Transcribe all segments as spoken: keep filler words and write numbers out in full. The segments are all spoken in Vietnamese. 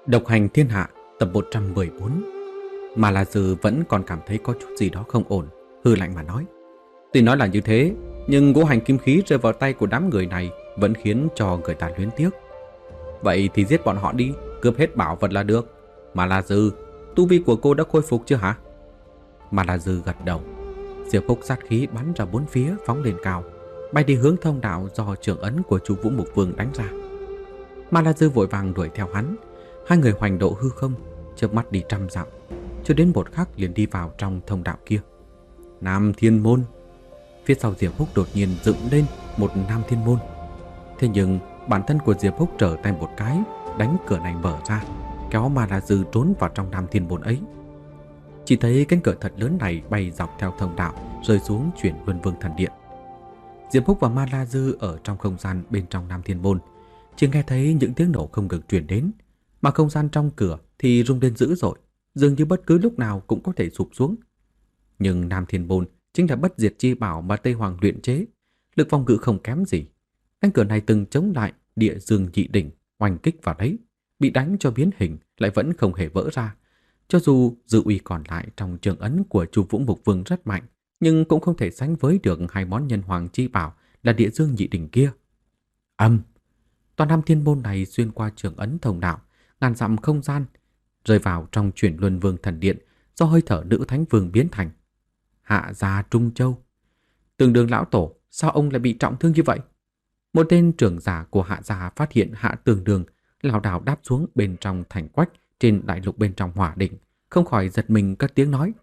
Độc hành thiên hạ tập một trăm mười bốn. Mà là Dư vẫn còn cảm thấy có chút gì đó không ổn, hư lạnh mà nói. Tuy nói là như thế, nhưng ngũ hành kim khí rơi vào tay của đám người này vẫn khiến cho người ta luyến tiếc. Vậy thì giết bọn họ đi, cướp hết bảo vật là được. Mà là Dư, tu vi của cô đã khôi phục chưa hả? Mà là Dư gật đầu. Diệp Phúc sát khí bắn ra bốn phía, phóng lên cao, bay đi hướng thông đạo do trưởng ấn của Chu Vũ Mục Vương đánh ra. Mà là Dư vội vàng đuổi theo hắn. Hai người hoành độ hư không, chớp mắt đi trăm dặm, chưa đến một khắc liền đi vào trong thông đạo kia. Nam Thiên Môn. Phía sau Diệp Phúc đột nhiên dựng lên một Nam Thiên Môn. Thế nhưng bản thân của Diệp Phúc trở tay một cái, đánh cửa này mở ra, kéo Ma La Dư trốn vào trong Nam Thiên Môn ấy. Chỉ thấy cánh cửa thật lớn này bay dọc theo thông đạo, rơi xuống Chuyển Luân Vương Thần Điện. Diệp Phúc và Ma La Dư ở trong không gian bên trong Nam Thiên Môn, chỉ nghe thấy những tiếng nổ không ngừng truyền đến, mà không gian trong cửa thì rung lên dữ dội, dường như bất cứ lúc nào cũng có thể sụp xuống. Nhưng Nam Thiên Môn chính là bất diệt chi bảo mà Tây Hoàng luyện chế, lực phòng ngự không kém gì. Cánh cửa này từng chống lại Địa Dương Nhị Đỉnh, oanh kích vào đấy, bị đánh cho biến hình lại vẫn không hề vỡ ra. Cho dù dư uy còn lại trong trường ấn của Chu Vũ Mục Vương rất mạnh, nhưng cũng không thể sánh với được hai món nhân hoàng chi bảo là Địa Dương Nhị Đỉnh kia. Âm, toàn Nam Thiên Môn này xuyên qua trường ấn thông đạo, ngàn dặm không gian, rơi vào trong Chuyển Luân Vương Thần Điện do hơi thở nữ thánh vương biến thành. Hạ gia Trung Châu. Tường Đường lão tổ, sao ông lại bị trọng thương như vậy? Một tên trưởng giả của Hạ gia phát hiện Hạ Tường Đường lảo đảo đáp xuống bên trong thành quách trên đại lục bên trong Hỏa Đỉnh, không khỏi giật mình cất tiếng nói.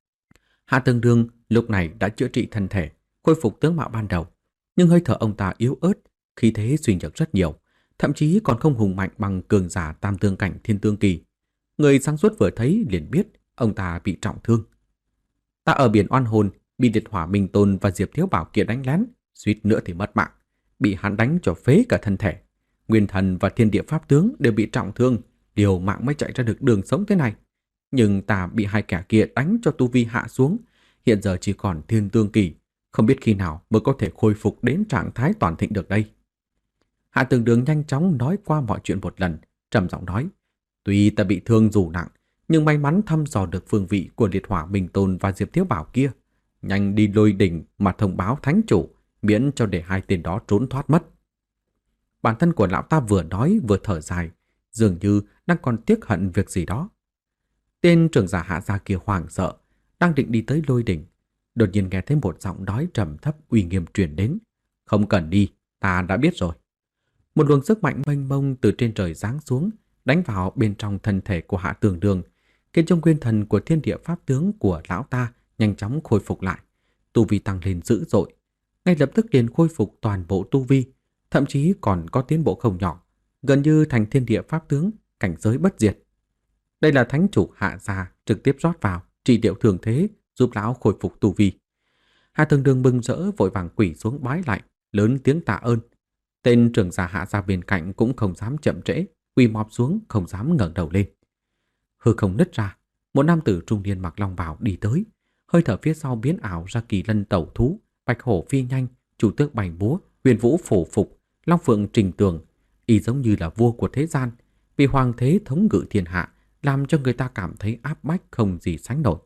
Hạ Tường Đường lúc này đã chữa trị thân thể, khôi phục tướng mạo ban đầu, nhưng hơi thở ông ta yếu ớt, khí thế suy nhược rất nhiều, thậm chí còn không hùng mạnh bằng cường giả tam tương cảnh thiên tương kỳ. Người sáng suốt vừa thấy liền biết ông ta bị trọng thương. Ta ở biển Oan Hồn bị Liệt Hỏa Minh Tôn và Diệp Thiếu Bảo kia đánh lén, suýt nữa thì mất mạng, bị hắn đánh cho phế cả thân thể. Nguyên Thần và Thiên Địa Pháp Tướng đều bị trọng thương, liều mạng mới chạy ra được đường sống thế này. Nhưng ta bị hai kẻ kia đánh cho tu vi hạ xuống, hiện giờ chỉ còn thiên tương kỳ, không biết khi nào mới có thể khôi phục đến trạng thái toàn thịnh được đây. Hạ Tường Đường nhanh chóng nói qua mọi chuyện một lần, trầm giọng nói: tuy ta bị thương dù nặng, nhưng may mắn thăm dò được phương vị của Liệt Hỏa Minh Tôn và Diệp Thiếu Bảo kia, nhanh đi Lôi Đỉnh mà thông báo thánh chủ, miễn cho để hai tên đó trốn thoát mất. Bản thân của lão ta vừa nói vừa thở dài, dường như đang còn tiếc hận việc gì đó. Tên trưởng giả Hạ gia kia hoảng sợ, đang định đi tới Lôi Đỉnh, đột nhiên nghe thấy một giọng nói trầm thấp uy nghiêm truyền đến: không cần đi, ta đã biết rồi. Một luồng sức mạnh mênh mông từ trên trời giáng xuống, đánh vào bên trong thân thể của Hạ Tường Đường, khiến cho nguyên thần của Thiên Địa Pháp Tướng của lão ta nhanh chóng khôi phục lại, tu vi tăng lên dữ dội, ngay lập tức liền khôi phục toàn bộ tu vi, thậm chí còn có tiến bộ không nhỏ, gần như thành Thiên Địa Pháp Tướng, cảnh giới bất diệt. Đây là thánh chủ Hạ gia trực tiếp rót vào trị liệu thương thế, giúp lão khôi phục tu vi. Hạ Tường Đường mừng rỡ vội vàng quỳ xuống bái lại, lớn tiếng tạ ơn. Tên trưởng giả Hạ gia bên cạnh cũng không dám chậm trễ, quỳ mọp xuống không dám ngẩng đầu lên. Hư không nứt ra, một nam tử trung niên mặc long bào đi tới, hơi thở phía sau biến ảo ra kỳ lân tẩu thú, bạch hổ phi nhanh, chủ tước bành búa, huyền vũ phổ phục, long phượng trình tường, y giống như là vua của thế gian, vì hoàng thế thống ngự thiên hạ, làm cho người ta cảm thấy áp bách không gì sánh nổi.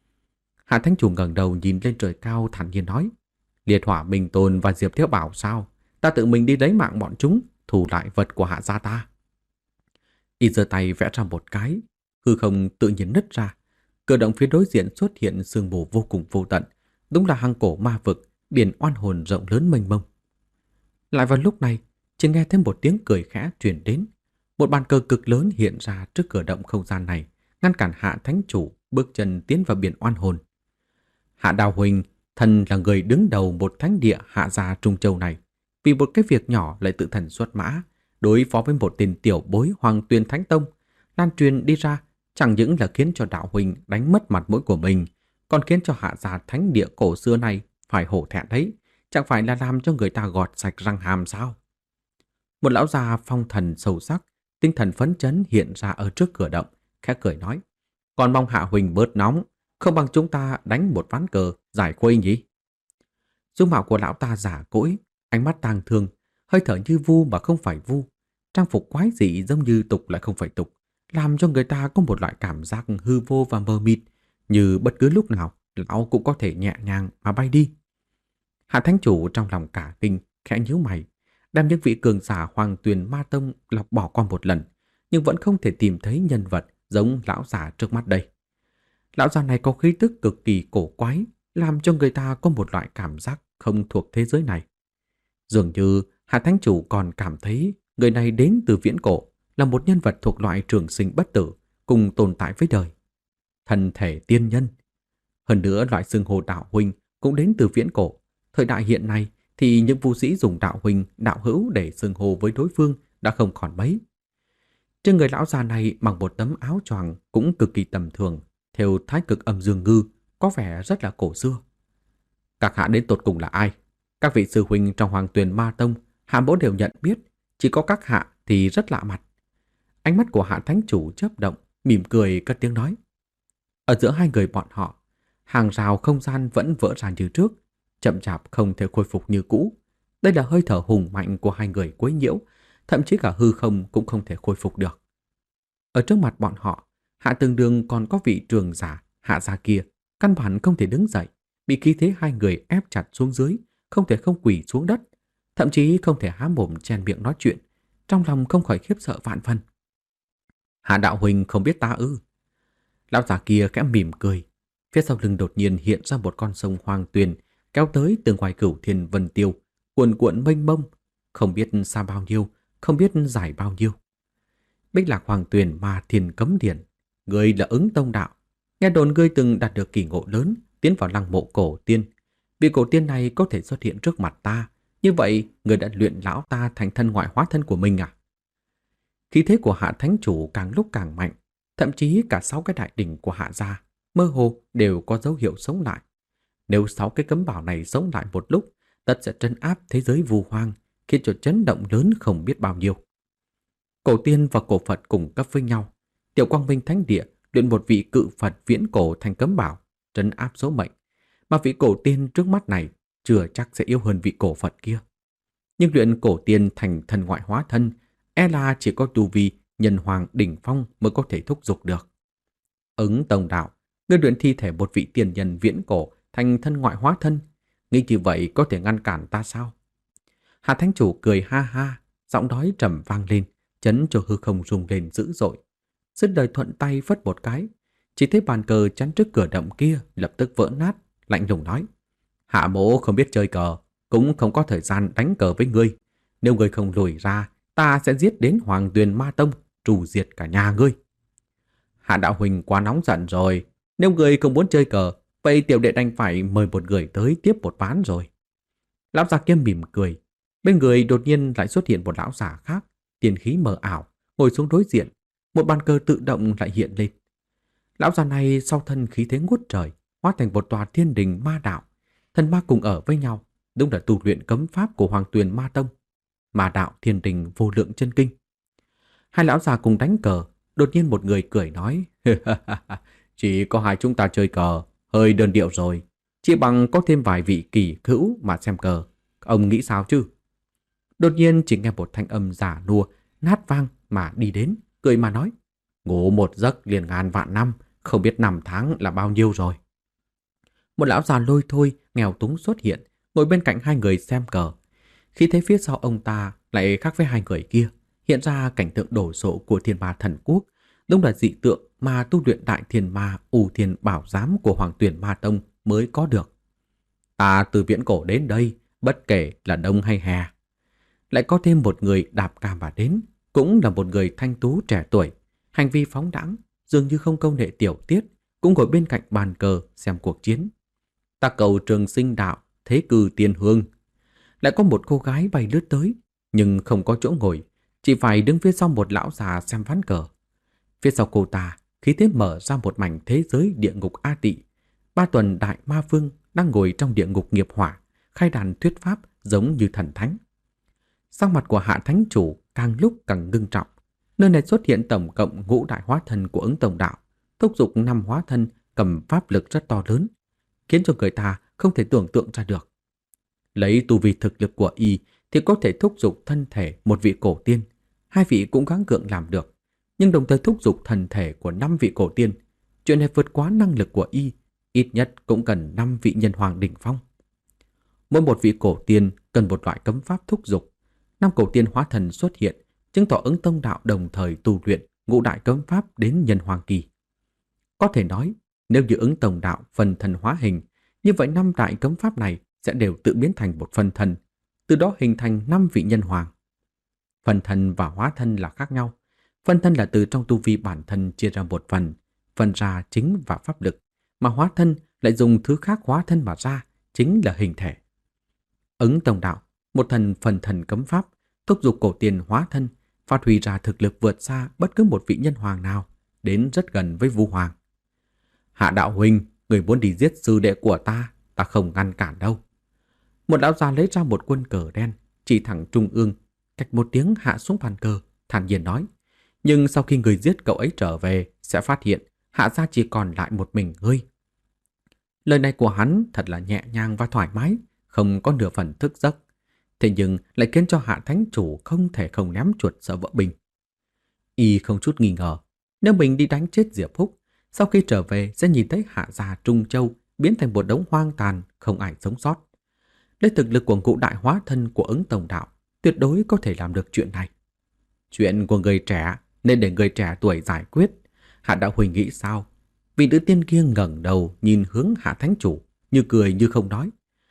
Hạ thánh chủ ngẩng đầu nhìn lên trời cao thản nhiên nói: Liệt Hỏa Minh Tôn và Diệp Thiếu Bảo sao? Ta tự mình đi lấy mạng bọn chúng, thủ lại vật của Hạ gia ta. Y giơ tay vẽ ra một cái, hư không tự nhiên nứt ra, cửa động phía đối diện xuất hiện sương mù vô cùng vô tận, đúng là hang cổ ma vực, biển oan hồn rộng lớn mênh mông. Lại vào lúc này, chỉ nghe thêm một tiếng cười khẽ truyền đến, một bàn cờ cực lớn hiện ra trước cửa động không gian này, ngăn cản Hạ thánh chủ bước chân tiến vào biển oan hồn. Hạ Đào Huỳnh, thần là người đứng đầu một thánh địa Hạ gia Trung Châu này, vì một cái việc nhỏ lại tự thần xuất mã, đối phó với một tên tiểu bối Hoàng Tuyền Thánh Tông, lan truyền đi ra, chẳng những là khiến cho đạo huynh đánh mất mặt mũi của mình, còn khiến cho Hạ gia thánh địa cổ xưa này phải hổ thẹn đấy, chẳng phải là làm cho người ta gọt sạch răng hàm sao? Một lão già phong thần sâu sắc, tinh thần phấn chấn hiện ra ở trước cửa động, khẽ cười nói: còn mong Hạ huynh bớt nóng, không bằng chúng ta đánh một ván cờ giải khuây nhỉ? Dung mạo của lão ta giả cỗi, ánh mắt tang thương, hơi thở như vu mà không phải vu, trang phục quái dị giống như tục lại không phải tục, làm cho người ta có một loại cảm giác hư vô và mờ mịt, như bất cứ lúc nào lão cũng có thể nhẹ nhàng mà bay đi. Hạ Thánh Chủ trong lòng cả kinh, khẽ nhíu mày, đem những vị cường giả Hoàng Tuyền Ma Tông lọc bỏ qua một lần, nhưng vẫn không thể tìm thấy nhân vật giống lão già trước mắt đây. Lão già này có khí tức cực kỳ cổ quái, làm cho người ta có một loại cảm giác không thuộc thế giới này. Dường như Hạ Thánh Chủ còn cảm thấy người này đến từ viễn cổ, là một nhân vật thuộc loại trường sinh bất tử, cùng tồn tại với đời. Thân thể tiên nhân. Hơn nữa loại xưng hô đạo huynh cũng đến từ viễn cổ. Thời đại hiện nay thì những vũ sĩ dùng đạo huynh, đạo hữu để xưng hô với đối phương đã không còn mấy. Trên người lão già này mặc một tấm áo choàng cũng cực kỳ tầm thường, theo thái cực âm dương ngư, có vẻ rất là cổ xưa. Các hạ đến tột cùng là ai? Các vị sư huynh trong Hoàng Tuyền Ma Tông, hạ mỗ đều nhận biết, chỉ có các hạ thì rất lạ mặt. Ánh mắt của Hạ Thánh Chủ chớp động, mỉm cười cất tiếng nói. Ở giữa hai người bọn họ, hàng rào không gian vẫn vỡ ra như trước, chậm chạp không thể khôi phục như cũ. Đây là hơi thở hùng mạnh của hai người quấy nhiễu, thậm chí cả hư không cũng không thể khôi phục được. Ở trước mặt bọn họ, Hạ Tường Đường còn có vị trường giả Hạ gia kia, căn bản không thể đứng dậy, bị khí thế hai người ép chặt xuống dưới, không thể không quỳ xuống đất, thậm chí không thể há mồm chen miệng nói chuyện, trong lòng không khỏi khiếp sợ vạn phần. Hạ đạo huynh không biết ta ư? Lão già kia khẽ mỉm cười, phía sau lưng đột nhiên hiện ra một con sông Hoàng Tuyền kéo tới từ ngoài Cửu Thiên Vân Tiêu, cuồn cuộn mênh mông, không biết xa bao nhiêu, không biết dài bao nhiêu. Bích Lạc Hoàng Tuyền mà Thiên Cấm Điển, ngươi là Ứng Tông đạo, nghe đồn ngươi từng đạt được kỳ ngộ lớn, tiến vào lăng mộ cổ tiên. Vị cổ tiên này có thể xuất hiện trước mặt ta, như vậy ngươi đã luyện lão ta thành thân ngoại hóa thân của mình à? Khí thế của Hạ Thánh Chủ càng lúc càng mạnh, thậm chí cả sáu cái đại đỉnh của Hạ gia mơ hồ đều có dấu hiệu sống lại. Nếu sáu cái cấm bảo này sống lại một lúc, tất sẽ trấn áp thế giới vu hoang, khiến cho chấn động lớn không biết bao nhiêu. Cổ tiên và cổ Phật cùng cấp với nhau, Tiểu Quang Minh Thánh Địa luyện một vị cự Phật viễn cổ thành cấm bảo, trấn áp số mệnh, mà vị cổ tiên trước mắt này chưa chắc sẽ yếu hơn vị cổ Phật kia. Nhưng luyện cổ tiên thành thân ngoại hóa thân, e là chỉ có tu vi nhân hoàng đỉnh phong mới có thể thúc giục được. Ứng Tông đạo, ngươi luyện thi thể một vị tiền nhân viễn cổ thành thân ngoại hóa thân, nghĩ như vậy có thể ngăn cản ta sao? Hạ Thánh Chủ cười ha ha, giọng nói trầm vang lên, chấn cho hư không rung lên dữ dội. Dứt lời thuận tay phất một cái, chỉ thấy bàn cờ chắn trước cửa động kia lập tức vỡ nát, lạnh lùng nói: Hạ mỗ không biết chơi cờ, cũng không có thời gian đánh cờ với ngươi. Nếu ngươi không lùi ra, ta sẽ giết đến Hoàng Tuyền Ma Tông, trù diệt cả nhà ngươi. Hạ đạo huynh quá nóng giận rồi, nếu ngươi không muốn chơi cờ, vậy tiểu đệ đành phải mời một người tới tiếp một ván rồi. Lão già kia mỉm cười, bên người đột nhiên lại xuất hiện một lão già khác, tiền khí mờ ảo, ngồi xuống đối diện, một bàn cờ tự động lại hiện lên. Lão già này sau thân khí thế ngút trời, hóa thành một tòa thiên đình ma đạo, thần ma cùng ở với nhau, đúng là tu luyện cấm pháp của Hoàng Tuyền Ma Tông, ma đạo thiên đình vô lượng chân kinh. Hai lão già cùng đánh cờ, đột nhiên một người cười nói: Chỉ có hai chúng ta chơi cờ, hơi đơn điệu rồi, chỉ bằng có thêm vài vị kỳ hữu mà xem cờ, ông nghĩ sao chứ? Đột nhiên chỉ nghe một thanh âm giả nua, nát vang mà đi đến, cười mà nói: Ngủ một giấc liền ngàn vạn năm, không biết năm tháng là bao nhiêu rồi. Một lão già lôi thôi, nghèo túng xuất hiện, ngồi bên cạnh hai người xem cờ. Khi thấy phía sau ông ta lại khác với hai người kia, hiện ra cảnh tượng đổ sộ của thiên ma thần quốc, đúng là dị tượng mà tu luyện đại thiên ma U Thiên Bảo Giám của Hoàng Tuyền Ma Tông mới có được. Ta từ viễn cổ đến đây, bất kể là đông hay hè. Lại có thêm một người đạp cam mà đến, cũng là một người thanh tú trẻ tuổi, hành vi phóng đãng, dường như không công nệ tiểu tiết, cũng ngồi bên cạnh bàn cờ xem cuộc chiến. Ta cầu trường sinh đạo, thế cư tiên hương. Lại có một cô gái bay lướt tới, nhưng không có chỗ ngồi, chỉ phải đứng phía sau một lão già xem ván cờ. Phía sau cô ta, khí thế mở ra một mảnh thế giới địa ngục A Tị. Ba tuần đại ma vương đang ngồi trong địa ngục nghiệp hỏa, khai đàn thuyết pháp giống như thần thánh. Sắc mặt của Hạ Thánh Chủ càng lúc càng ngưng trọng. Nơi này xuất hiện tổng cộng ngũ đại hóa thân của Ứng Tông đạo, thúc giục năm hóa thân cầm pháp lực rất to lớn, khiến cho người ta không thể tưởng tượng ra được. Lấy tu vi thực lực của y thì có thể thúc giục thân thể một vị cổ tiên, hai vị cũng gắng gượng làm được. nhưng đồng thời thúc giục thần thể của năm vị cổ tiên. Chuyện này vượt quá năng lực của y, ít nhất cũng cần năm vị nhân hoàng đỉnh phong. Mỗi một vị cổ tiên cần một loại cấm pháp thúc giục. Năm cổ tiên hóa thần xuất hiện, chứng tỏ Ứng Tông Đạo đồng thời tu luyện ngũ đại cấm pháp đến nhân hoàng kỳ. Có thể nói, nếu như Ứng Tông Đạo phần thần hóa hình, như vậy năm đại cấm pháp này sẽ đều tự biến thành một phần thần, từ đó hình thành năm vị nhân hoàng. Phần thần và hóa thân là khác nhau. Phần thân là từ trong tu vi bản thân chia ra một phần, phân ra chính và pháp lực, mà hóa thân lại dùng thứ khác hóa thân mà ra, chính là hình thể. Ứng Tông Đạo, một thần phần thần cấm pháp, thúc giục cổ tiên hóa thân, phát huy ra thực lực vượt xa bất cứ một vị nhân hoàng nào, đến rất gần với Vu Hoàng. Hạ đạo huynh, người muốn đi giết sư đệ của ta, ta không ngăn cản đâu. Một lão già lấy ra một quân cờ đen, chỉ thẳng trung ương, cách một tiếng hạ xuống bàn cờ, thản nhiên nói. Nhưng sau khi người giết cậu ấy trở về, sẽ phát hiện Hạ gia chỉ còn lại một mình ngươi. Lời này của hắn thật là nhẹ nhàng và thoải mái, không có nửa phần thức giấc. Thế nhưng lại khiến cho Hạ Thánh Chủ không thể không ném chuột sợ vỡ bình. Y không chút nghi ngờ, nếu mình đi đánh chết Diệp Húc, sau khi trở về sẽ nhìn thấy Hạ gia Trung Châu biến thành một đống hoang tàn, không ai sống sót. Lấy thực lực của ngũ đại hóa thân của Ứng Tông Đạo, tuyệt đối có thể làm được chuyện này. Chuyện của người trẻ nên để người trẻ tuổi giải quyết. Hạ đạo huynh nghĩ sao? Vị nữ tiên kia ngẩng đầu nhìn hướng Hạ Thánh Chủ, như cười như không nói.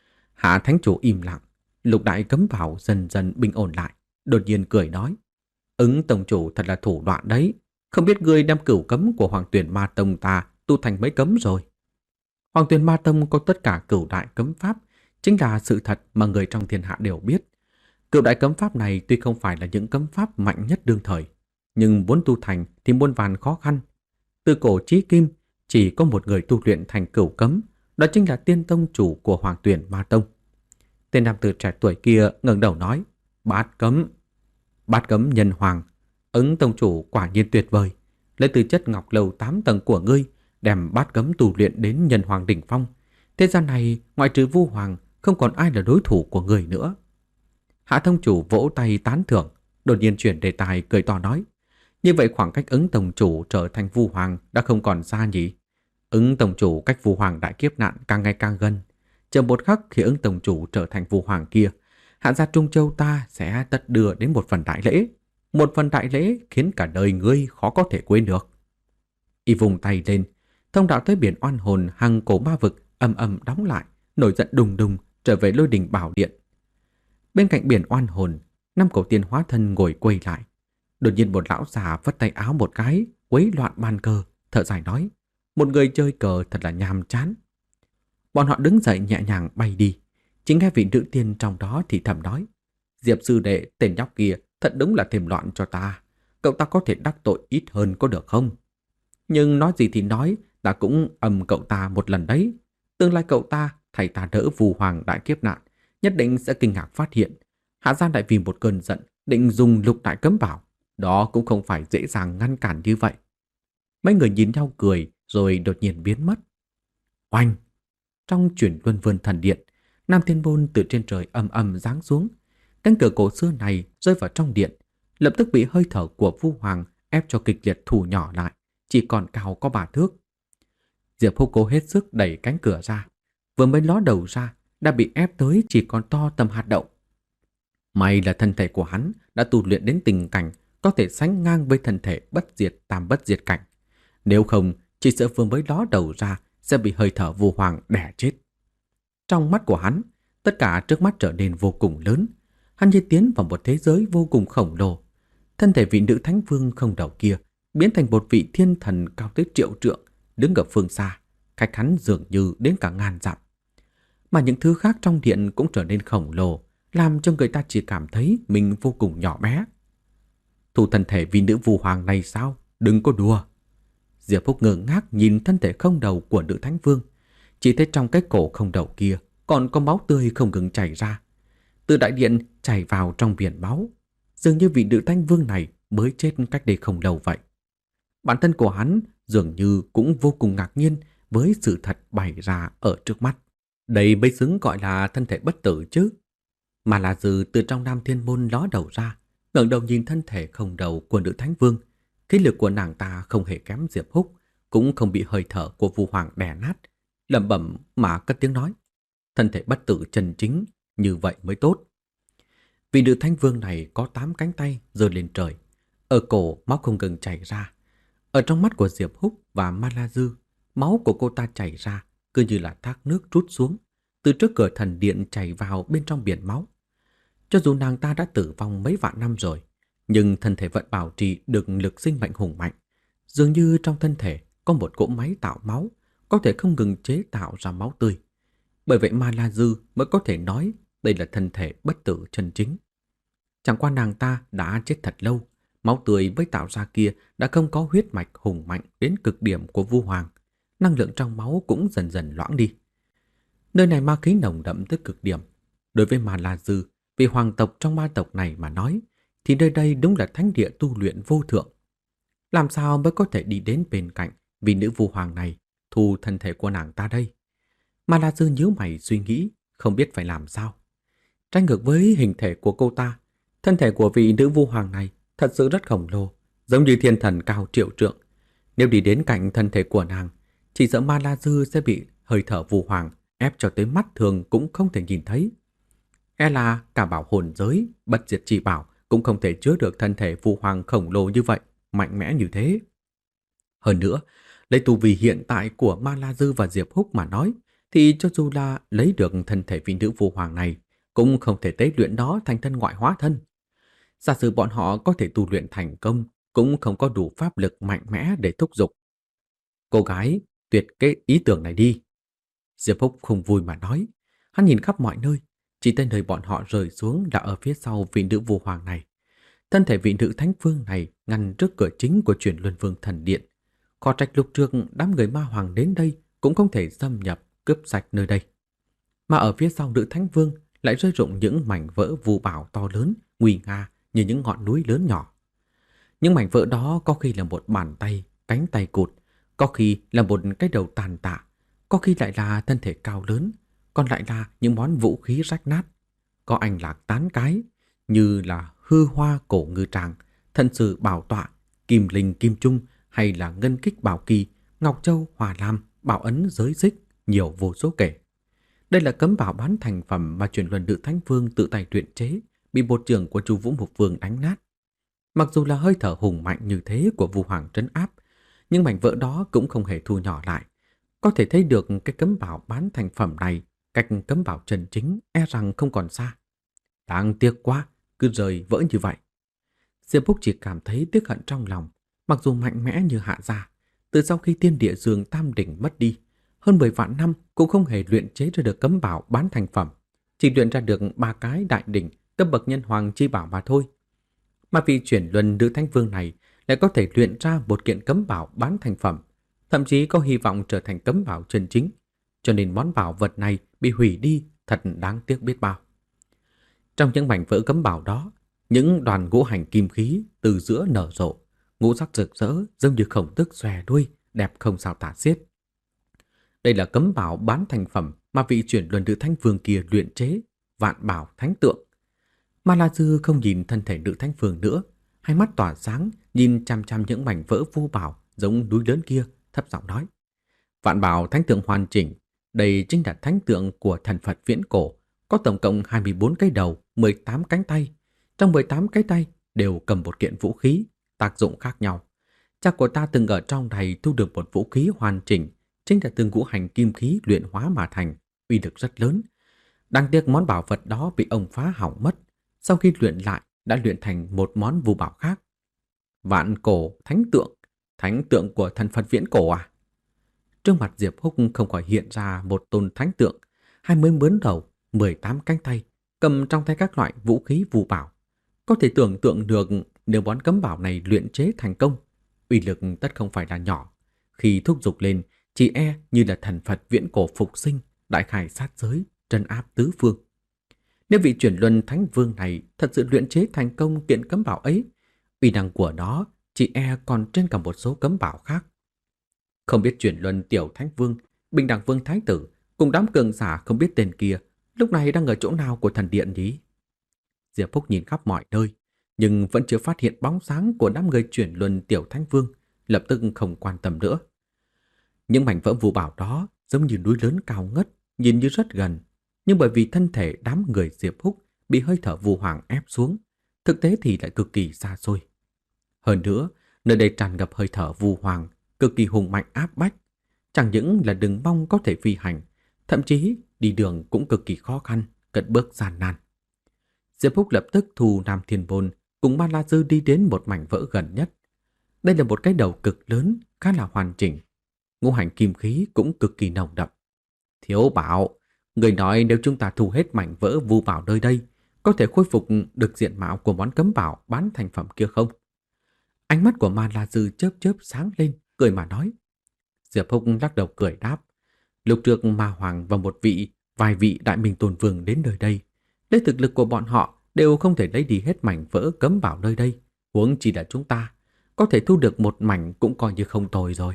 Hạ Thánh Chủ im lặng, lục đại cấm vào dần dần bình ổn lại, đột nhiên cười nói. Ứng Tông Chủ thật là thủ đoạn đấy, không biết ngươi đem cửu cấm của Hoàng Tuyển Ma Tông ta tu thành mấy cấm rồi. Hoàng Tuyển Ma Tông có tất cả cửu đại cấm pháp, chính là sự thật mà người trong thiên hạ đều biết. Cửu đại cấm pháp này tuy không phải là những cấm pháp mạnh nhất đương thời, nhưng muốn tu thành thì muôn vàn khó khăn. Từ cổ chí kim, chỉ có một người tu luyện thành cửu cấm, đó chính là tiên tông chủ của Hoàng Tuyển Ma Tông. Tên nam tử trẻ tuổi kia ngẩng đầu nói, bát cấm. Bát cấm nhân hoàng, Ứng tông chủ quả nhiên tuyệt vời. Lấy từ chất ngọc lầu tám tầng của ngươi, đem bát cấm tu luyện đến nhân hoàng đỉnh phong. Thế gian này, ngoại trừ Vu Hoàng, không còn ai là đối thủ của người nữa. Hạ thông chủ vỗ tay tán thưởng, đột nhiên chuyển đề tài cười to nói. Như vậy khoảng cách Ứng tổng chủ trở thành Vu Hoàng đã không còn xa nhỉ? Ứng tổng chủ cách Vu Hoàng đại kiếp nạn càng ngày càng gần. Chờ một khắc khi Ứng tổng chủ trở thành Vu Hoàng kia, Hạ gia Trung Châu ta sẽ tất đưa đến một phần đại lễ. Một phần đại lễ khiến cả đời ngươi khó có thể quên được. Y vùng tay lên, thông đạo tới biển oan hồn hằng cổ ma vực âm âm đóng lại, nổi giận đùng đùng trở về lôi đình bảo điện. Bên cạnh biển oan hồn, năm cổ tiên hóa thân ngồi quay lại. Đột nhiên một lão già vất tay áo một cái, quấy loạn bàn cờ, thở dài nói, một người chơi cờ thật là nhàm chán. Bọn họ đứng dậy nhẹ nhàng bay đi. Chính nghe vị nữ tiên trong đó thì thầm nói, Diệp sư đệ tên nhóc kia thật đúng là thêm loạn cho ta. Cậu ta có thể đắc tội ít hơn có được không? Nhưng nói gì thì nói, ta cũng ầm cậu ta một lần đấy. Tương lai cậu ta thầy ta đỡ Vu Hoàng đại kiếp nạn, nhất định sẽ kinh ngạc phát hiện Hạ gia đại vì một cơn giận định dùng lục đại cấm bảo. Đó cũng không phải dễ dàng ngăn cản như vậy. Mấy người nhìn nhau cười rồi đột nhiên biến mất. Oanh! Trong chuyển luân vườn thần điện, Nam Thiên Môn từ trên trời âm âm giáng xuống. Cánh cửa cổ xưa này rơi vào trong điện, lập tức bị hơi thở của Vu Hoàng ép cho kịch liệt thu nhỏ lại, chỉ còn cao có ba thước. Diệp Húc cố hết sức đẩy cánh cửa ra, vừa mới ló đầu ra đã bị ép tới chỉ còn to tầm hạt đậu. May là thân thể của hắn đã tu luyện đến tình cảnh có thể sánh ngang với thân thể bất diệt tam bất diệt cảnh. Nếu không, chỉ sợ vừa mới ló đầu ra sẽ bị hơi thở Vu Hoàng đè chết. Trong mắt của hắn, tất cả trước mắt trở nên vô cùng lớn. Hắn như tiến vào một thế giới vô cùng khổng lồ. Thân thể vị nữ thánh vương không đầu kia biến thành một vị thiên thần cao tới triệu trượng, đứng ở phương xa, cách hắn dường như đến cả ngàn dặm. Mà những thứ khác trong điện cũng trở nên khổng lồ, làm cho người ta chỉ cảm thấy mình vô cùng nhỏ bé. Thu thân thể vị nữ Vu Hoàng này sao? Đừng có đùa. Diệp Húc ngơ ngác nhìn thân thể không đầu của nữ thánh vương, chỉ thấy trong cái cổ không đầu kia còn có máu tươi không ngừng chảy ra, từ đại điện chảy vào trong biển máu. Dường như vị nữ thánh vương này mới chết cách đây không lâu vậy. Bản thân của hắn dường như cũng vô cùng ngạc nhiên với sự thật bày ra ở trước mắt. Đây mới xứng gọi là thân thể bất tử chứ. Mà là Dư từ trong Nam Thiên Môn ló đầu ra, ngẩng đầu nhìn thân thể không đầu của nữ thánh vương, Khí lực của nàng ta không hề kém Diệp Húc, cũng không bị hơi thở của Vu Hoàng đè nát, lẩm bẩm mà cất tiếng nói: thân thể bất tử chân chính, như vậy mới tốt. Vị nữ thánh vương này có tám cánh tay giơ lên trời, ở cổ máu không ngừng chảy ra. Ở trong mắt của Diệp Húc và Ma La Dư, máu của cô ta chảy ra cứ như là thác nước trút xuống, từ trước cửa thần điện chảy vào bên trong biển máu. Cho dù nàng ta đã tử vong mấy vạn năm rồi, nhưng thân thể vẫn bảo trì được lực sinh mệnh hùng mạnh. Dường như trong thân thể có một cỗ máy tạo máu, có thể không ngừng chế tạo ra máu tươi. Bởi vậy Ma La Dư mới có thể nói đây là thân thể bất tử chân chính. Chẳng qua nàng ta đã chết thật lâu, máu tươi với tạo ra kia đã không có huyết mạch hùng mạnh đến cực điểm của Vu Hoàng, năng lượng trong máu cũng dần dần loãng đi. Nơi này ma khí nồng đậm tới cực điểm. Đối với Ma La Dư, vị hoàng tộc trong ma tộc này mà nói, thì nơi đây đúng là thánh địa tu luyện vô thượng. Làm sao mới có thể đi đến bên cạnh vị nữ Vu Hoàng này, thu thân thể của nàng ta đây? Ma La Dư nhíu mày suy nghĩ, không biết phải làm sao. Trái ngược với hình thể của cô ta, thân thể của vị nữ Vu Hoàng này thật sự rất khổng lồ, giống như thiên thần cao triệu trượng. Nếu đi đến cạnh thân thể của nàng, chỉ sợ Ma La Dư sẽ bị hơi thở Vu Hoàng ép cho tới mắt thường cũng không thể nhìn thấy. E là cả bảo hồn giới, bất diệt chi bảo cũng không thể chứa được thân thể Vu Hoàng khổng lồ như vậy, mạnh mẽ như thế. Hơn nữa, lấy tu vi hiện tại của Ma La Dư và Diệp Húc mà nói, thì cho dù là lấy được thân thể vị nữ Vu Hoàng này, cũng không thể tế luyện đó thành thân ngoại hóa thân. Giả sử bọn họ có thể tu luyện thành công, cũng không có đủ pháp lực mạnh mẽ để thúc giục. Cô gái, tuyệt cái ý tưởng này đi. Diệp Húc không vui mà nói. Hắn nhìn khắp mọi nơi, chỉ tới nơi bọn họ rơi xuống đã ở phía sau vị nữ Vu Hoàng này. Thân thể vị nữ thánh vương này ngăn trước cửa chính của Chuyển Luân Vương thần điện. Khó trách lúc trước đám người ma hoàng đến đây cũng không thể xâm nhập cướp sạch nơi đây. Mà ở phía sau nữ thánh vương lại rơi rụng những mảnh vỡ vu bảo to lớn, nguy nga như những ngọn núi lớn nhỏ. Những mảnh vỡ đó có khi là một bàn tay, cánh tay cụt, có khi là một cái đầu tàn tạ, có khi lại là thân thể cao lớn, còn lại là những món vũ khí rách nát. Có anh lạc tán cái, như là hư hoa cổ ngư tràng, thân sử bảo tọa, kim linh kim trung, hay là ngân kích bảo kỳ, ngọc châu hòa lam, bảo ấn giới xích, nhiều vô số kể. Đây là cấm bảo bán thành phẩm mà Chuyển Luân Nữ Thánh Vương tự tay luyện chế, bị bột trưởng của Chu Vũ Mục Vương đánh nát. Mặc dù là hơi thở hùng mạnh như thế của Vu Hoàng trấn áp, nhưng mảnh vỡ đó cũng không hề thu nhỏ lại. Có thể thấy được cái cấm bảo bán thành phẩm này cách cấm bảo chân chính e rằng không còn xa. Đáng tiếc quá, cứ rời vỡ như vậy. Diệp Húc chỉ cảm thấy tiếc hận trong lòng. Mặc dù mạnh mẽ như Hạ gia, từ sau khi Tiên Địa Dương Tam Đỉnh mất đi, hơn mười vạn năm cũng không hề luyện chế ra được cấm bảo bán thành phẩm, chỉ luyện ra được ba cái đại đỉnh cấp bậc nhân hoàng chi bảo mà thôi. Mà vị Chuyển Luân Nữ Thánh Vương này lại có thể luyện ra một kiện cấm bảo bán thành phẩm, thậm chí có hy vọng trở thành cấm bảo chân chính, cho nên món bảo vật này bị hủy đi thật đáng tiếc biết bao. Trong những mảnh vỡ cấm bảo đó, những đoàn ngũ hành kim khí từ giữa nở rộ, ngũ sắc rực rỡ giống như khổng tước xòe đuôi, đẹp không sao tả xiết. Đây là cấm bảo bán thành phẩm mà vị Chuyển Luân Nữ Thánh Vương kia luyện chế, Vạn Bảo Thánh Tượng. Ma La Dư không nhìn thân thể nữ thánh vương nữa, hai mắt tỏa sáng nhìn chăm chăm những mảnh vỡ vu bảo giống núi lớn kia, thấp giọng nói: Vạn Bảo Thánh Tượng hoàn chỉnh, đây chính là thánh tượng của thần Phật viễn cổ, có tổng cộng hai mươi bốn cái đầu, mười tám cánh tay. Trong mười tám cái tay đều cầm một kiện vũ khí, tác dụng khác nhau. Cha của ta từng ở trong này thu được một vũ khí hoàn chỉnh, chính là từ ngũ hành kim khí luyện hóa mà thành, uy lực rất lớn. Đáng tiếc món bảo vật đó bị ông phá hỏng mất, sau khi luyện lại đã luyện thành một món vu bảo khác. Vạn cổ thánh tượng, thánh tượng của thần Phật viễn cổ à? Trước mặt Diệp Húc không khỏi hiện ra một tôn thánh tượng, hai mươi bốn đầu, mười tám cánh tay, cầm trong tay các loại vũ khí vu bảo. Có thể tưởng tượng được nếu món cấm bảo này luyện chế thành công, uy lực tất không phải là nhỏ. Khi thúc giục lên, chỉ e như là thần Phật viễn cổ phục sinh, đại khai sát giới, trấn áp tứ phương. Nếu vị Chuyển Luân Thánh Vương này thật sự luyện chế thành công kiện cấm bảo ấy, uy năng của nó chỉ e còn trên cả một số cấm bảo khác. Không biết Chuyển Luân Tiểu Thánh Vương, Bình Đẳng Vương Thái Tử cùng đám cường giả không biết tên kia lúc này đang ở chỗ nào của thần điện nhỉ? Diệp Phúc nhìn khắp mọi nơi, nhưng vẫn chưa phát hiện bóng sáng của đám người chuyển luân tiểu thánh vương, lập tức không quan tâm nữa. Những mảnh vỡ vu bảo đó giống như núi lớn cao ngất, nhìn như rất gần, nhưng bởi vì thân thể đám người Diệp Húc bị hơi thở vu hoàng ép xuống, thực tế thì lại cực kỳ xa xôi. Hơn nữa, nơi đây tràn ngập hơi thở vu hoàng, cực kỳ hùng mạnh áp bách, chẳng những là đừng mong có thể phi hành, thậm chí đi đường cũng cực kỳ khó khăn, cất bước gian nan. Diệp Húc lập tức thu Nam Thiên Bôn cùng Ma La Dư đi đến một mảnh vỡ gần nhất. Đây là một cái đầu cực lớn, khá là hoàn chỉnh. Ngũ hành kim khí cũng cực kỳ nồng đậm. Thiếu Bảo, người nói nếu chúng ta thu hết mảnh vỡ vu bảo nơi đây, có thể khôi phục được diện mạo của món cấm bảo bán thành phẩm kia không? Ánh mắt của Ma La Dư chớp chớp sáng lên, cười mà nói. Diệp Húc lắc đầu cười đáp. Lúc trước Ma Hoàng và một vị, vài vị đại minh tôn vương đến nơi đây, lấy thực lực của bọn họ đều không thể lấy đi hết mảnh vỡ cấm bảo nơi đây, huống chỉ là chúng ta, có thể thu được một mảnh cũng coi như không tồi rồi.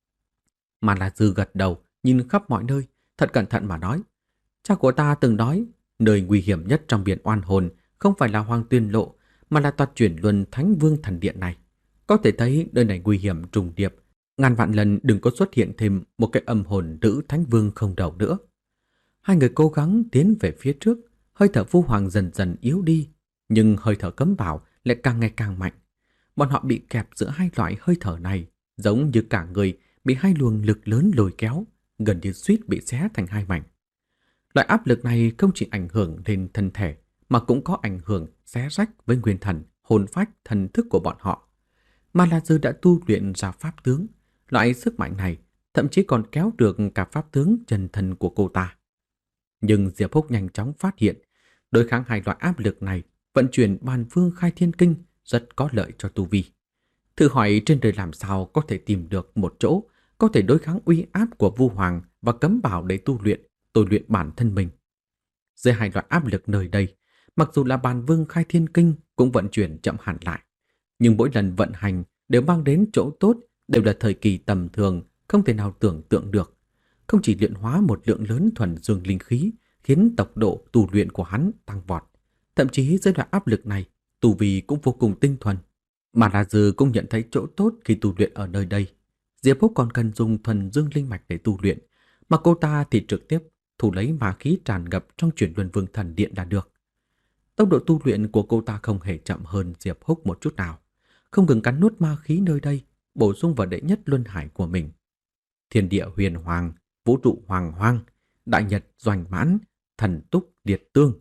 Mà La Dư gật đầu, nhìn khắp mọi nơi, thật cẩn thận mà nói. Cha của ta từng nói, nơi nguy hiểm nhất trong biển oan hồn không phải là Hoàng Tuyên Lộ, mà là tòa chuyển luân Thánh Vương Thần Điện này. Có thể thấy nơi này nguy hiểm trùng điệp, ngàn vạn lần đừng có xuất hiện thêm một cái âm hồn nữ Thánh Vương không đầu nữa. Hai người cố gắng tiến về phía trước, hơi thở vu hoàng dần dần yếu đi, nhưng hơi thở cấm bảo lại càng ngày càng mạnh. Bọn họ bị kẹp giữa hai loại hơi thở này, giống như cả người bị hai luồng lực lớn lôi kéo, gần như suýt bị xé thành hai mảnh. Loại áp lực này không chỉ ảnh hưởng đến thân thể, mà cũng có ảnh hưởng xé rách với nguyên thần, hồn phách, thần thức của bọn họ. Ma La Dư đã tu luyện ra pháp tướng, loại sức mạnh này thậm chí còn kéo được cả pháp tướng chân thân của cô ta. Nhưng Diệp Húc nhanh chóng phát hiện, đối kháng hai loại áp lực này, vận chuyển Bàn Vương Khai Thiên Kinh rất có lợi cho tu vi. Thử hỏi trên đời làm sao có thể tìm được một chỗ có thể đối kháng uy áp của Vu Hoàng và cấm bảo để tu luyện, tôi luyện bản thân mình. Dưới hai loại áp lực nơi đây, mặc dù là Bàn Vương Khai Thiên Kinh cũng vận chuyển chậm hẳn lại, nhưng mỗi lần vận hành đều mang đến chỗ tốt, đều là thời kỳ tầm thường, không thể nào tưởng tượng được. Không chỉ luyện hóa một lượng lớn thuần dương linh khí, khiến tốc độ tu luyện của hắn tăng vọt, thậm chí dưới loại áp lực này, tu vi cũng vô cùng tinh thuần. Mà La Dư cũng nhận thấy chỗ tốt khi tu luyện ở nơi đây. Diệp Húc còn cần dùng thuần dương linh mạch để tu luyện, mà cô ta thì trực tiếp thu lấy ma khí tràn ngập trong chuyển luân vương thần điện là được. Tốc độ tu luyện của cô ta không hề chậm hơn Diệp Húc một chút nào, không ngừng cắn nuốt ma khí nơi đây, bổ sung vào đệ nhất luân hải của mình. Thiên địa huyền hoàng, vũ trụ hoàng hoang, đại nhật doanh mãn, thần túc liệt tương.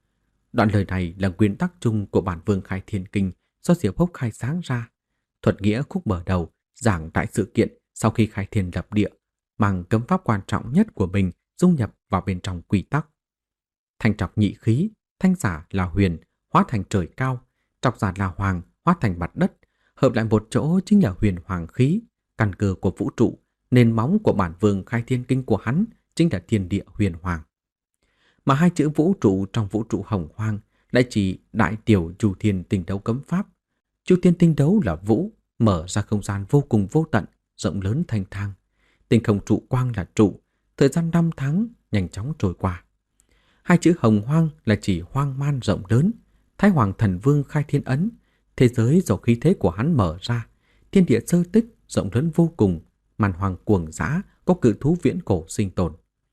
Đoạn lời này là nguyên tắc chung của bản Vương Khai Thiên Kinh do Diệp Húc khai sáng ra. Thuật nghĩa khúc mở đầu giảng tại sự kiện sau khi khai thiên lập địa, mang cấm pháp quan trọng nhất của mình dung nhập vào bên trong quy tắc. Thanh trọc nhị khí, thanh giả là huyền, hóa thành trời cao, trọc giả là hoàng, hóa thành mặt đất, hợp lại một chỗ chính là huyền hoàng khí, căn cơ của vũ trụ, nền móng của bản Vương Khai Thiên Kinh của hắn chính là thiên địa huyền hoàng. Mà hai chữ vũ trụ trong vũ trụ hồng hoang lại chỉ đại tiểu chu thiên tinh đấu cấm pháp. Chu thiên tinh đấu là vũ, mở ra không gian vô cùng vô tận, rộng lớn thanh thang. Tinh không trụ quang là trụ, thời gian năm tháng nhanh chóng trôi qua. Hai chữ hồng hoang là chỉ hoang man rộng lớn. Thái Hoàng Thần Vương khai thiên ấn, thế giới do khí thế của hắn mở ra, thiên địa sơ tích rộng lớn vô cùng, màn hoàng cuồng dã, có cự thú viễn cổ sinh tồn.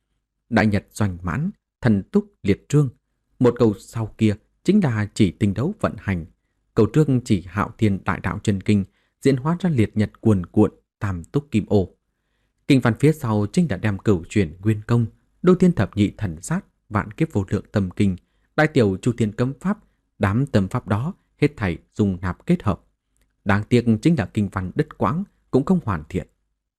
Đại nhật doanh mãn, thần túc liệt trương. Một câu sau kia chính là chỉ tinh đấu vận hành. Câu trước chỉ hạo thiên đại đạo chân kinh, diễn hóa ra liệt nhật cuồn cuộn, tam túc kim ô. Kinh văn phía sau chính là đem cửu chuyển nguyên công, đô thiên thập nhị thần sát, vạn kiếp vô lượng tâm kinh, đại tiểu chu thiên cấm pháp. Đám tâm pháp đó hết thảy dùng nạp kết hợp. Đáng tiếc chính là kinh văn đứt quãng, cũng không hoàn thiện.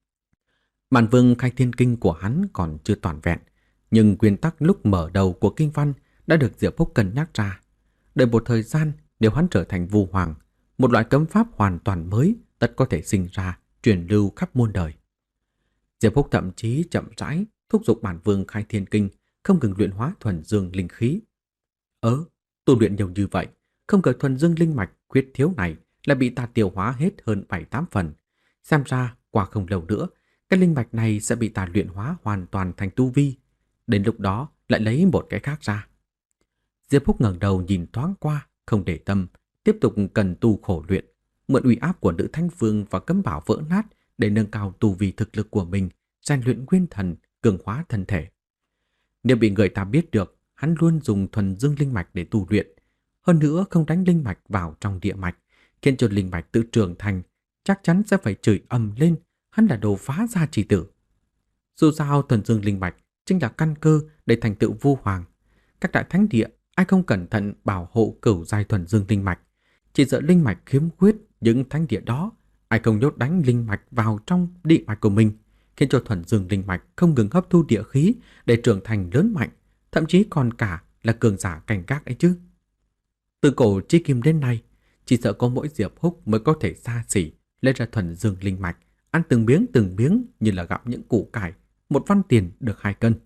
Bản Vương Khai Thiên Kinh của hắn còn chưa toàn vẹn, nhưng nguyên tắc lúc mở đầu của kinh văn đã được Diệp Húc cân nhắc ra. Đợi một thời gian, nếu hắn trở thành Vu Hoàng, một loại cấm pháp hoàn toàn mới tất có thể sinh ra, truyền lưu khắp muôn đời. Diệp Húc thậm chí chậm rãi thúc giục bản Vương Khai Thiên Kinh, không ngừng luyện hóa thuần dương linh khí. Ớ, tu luyện nhiều như vậy, không ngờ thuần dương linh mạch khuyết thiếu này là bị ta tiêu hóa hết hơn bảy tám phần. Xem ra qua không lâu nữa, cái linh mạch này sẽ bị ta luyện hóa hoàn toàn thành tu vi. Đến lúc đó lại lấy một cái khác ra. Diệp Húc ngẩng đầu nhìn thoáng qua, không để tâm, tiếp tục cần tu khổ luyện, mượn uy áp của nữ thánh vương và cấm bảo vỡ nát để nâng cao tu vi thực lực của mình, rèn luyện nguyên thần, cường hóa thân thể. Nếu bị người ta biết được, hắn luôn dùng thuần dương linh mạch để tu luyện, hơn nữa không đánh linh mạch vào trong địa mạch, khiến cho linh mạch tự trưởng thành, chắc chắn sẽ phải chửi ầm lên, hắn là đồ phá gia chi tử. Dù sao thuần dương linh mạch chính là căn cơ để thành tựu vu hoàng. Các đại thánh địa ai không cẩn thận bảo hộ cửu giai thuần dương linh mạch, chỉ sợ linh mạch khiếm khuyết những thánh địa đó, ai không nhốt đánh linh mạch vào trong địa mạch của mình, khiến cho thuần dương linh mạch không ngừng hấp thu địa khí để trưởng thành lớn mạnh, thậm chí còn cả là cường giả cảnh gác ấy chứ. Từ cổ chí kim đến nay, chỉ sợ có mỗi Diệp Húc mới có thể xa xỉ lấy ra thuần dương linh mạch, ăn từng miếng từng miếng như là gặm những củ cải, một văn tiền được hai cân.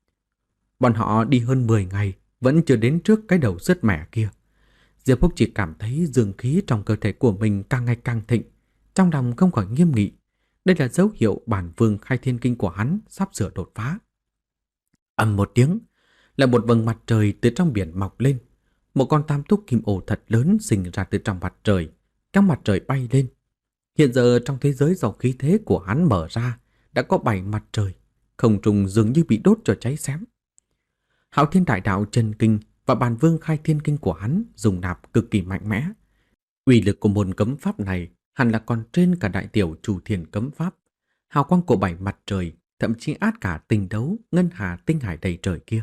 Bọn họ đi hơn mười ngày vẫn chưa đến trước cái đầu sứt mẻ kia. Diệp Húc chỉ cảm thấy dương khí trong cơ thể của mình càng ngày càng thịnh, trong lòng không khỏi nghiêm nghị. Đây là dấu hiệu bản vương khai thiên kinh của hắn sắp sửa đột phá. Ầm một tiếng, là một vầng mặt trời từ trong biển mọc lên. Một con tam túc kim ô thật lớn sinh ra từ trong mặt trời, các mặt trời bay lên. Hiện giờ trong thế giới do khí thế của hắn mở ra, đã có bảy mặt trời, không trung dường như bị đốt cho cháy xém. Hạo Thiên Đại Đạo chân kinh và bản vương khai thiên kinh của hắn dùng nạp cực kỳ mạnh mẽ. Uy lực của môn cấm pháp này hẳn là còn trên cả đại tiểu Chu Thiên cấm pháp. Hào quang của bảy mặt trời thậm chí át cả tinh đấu ngân hà tinh hải đầy trời kia.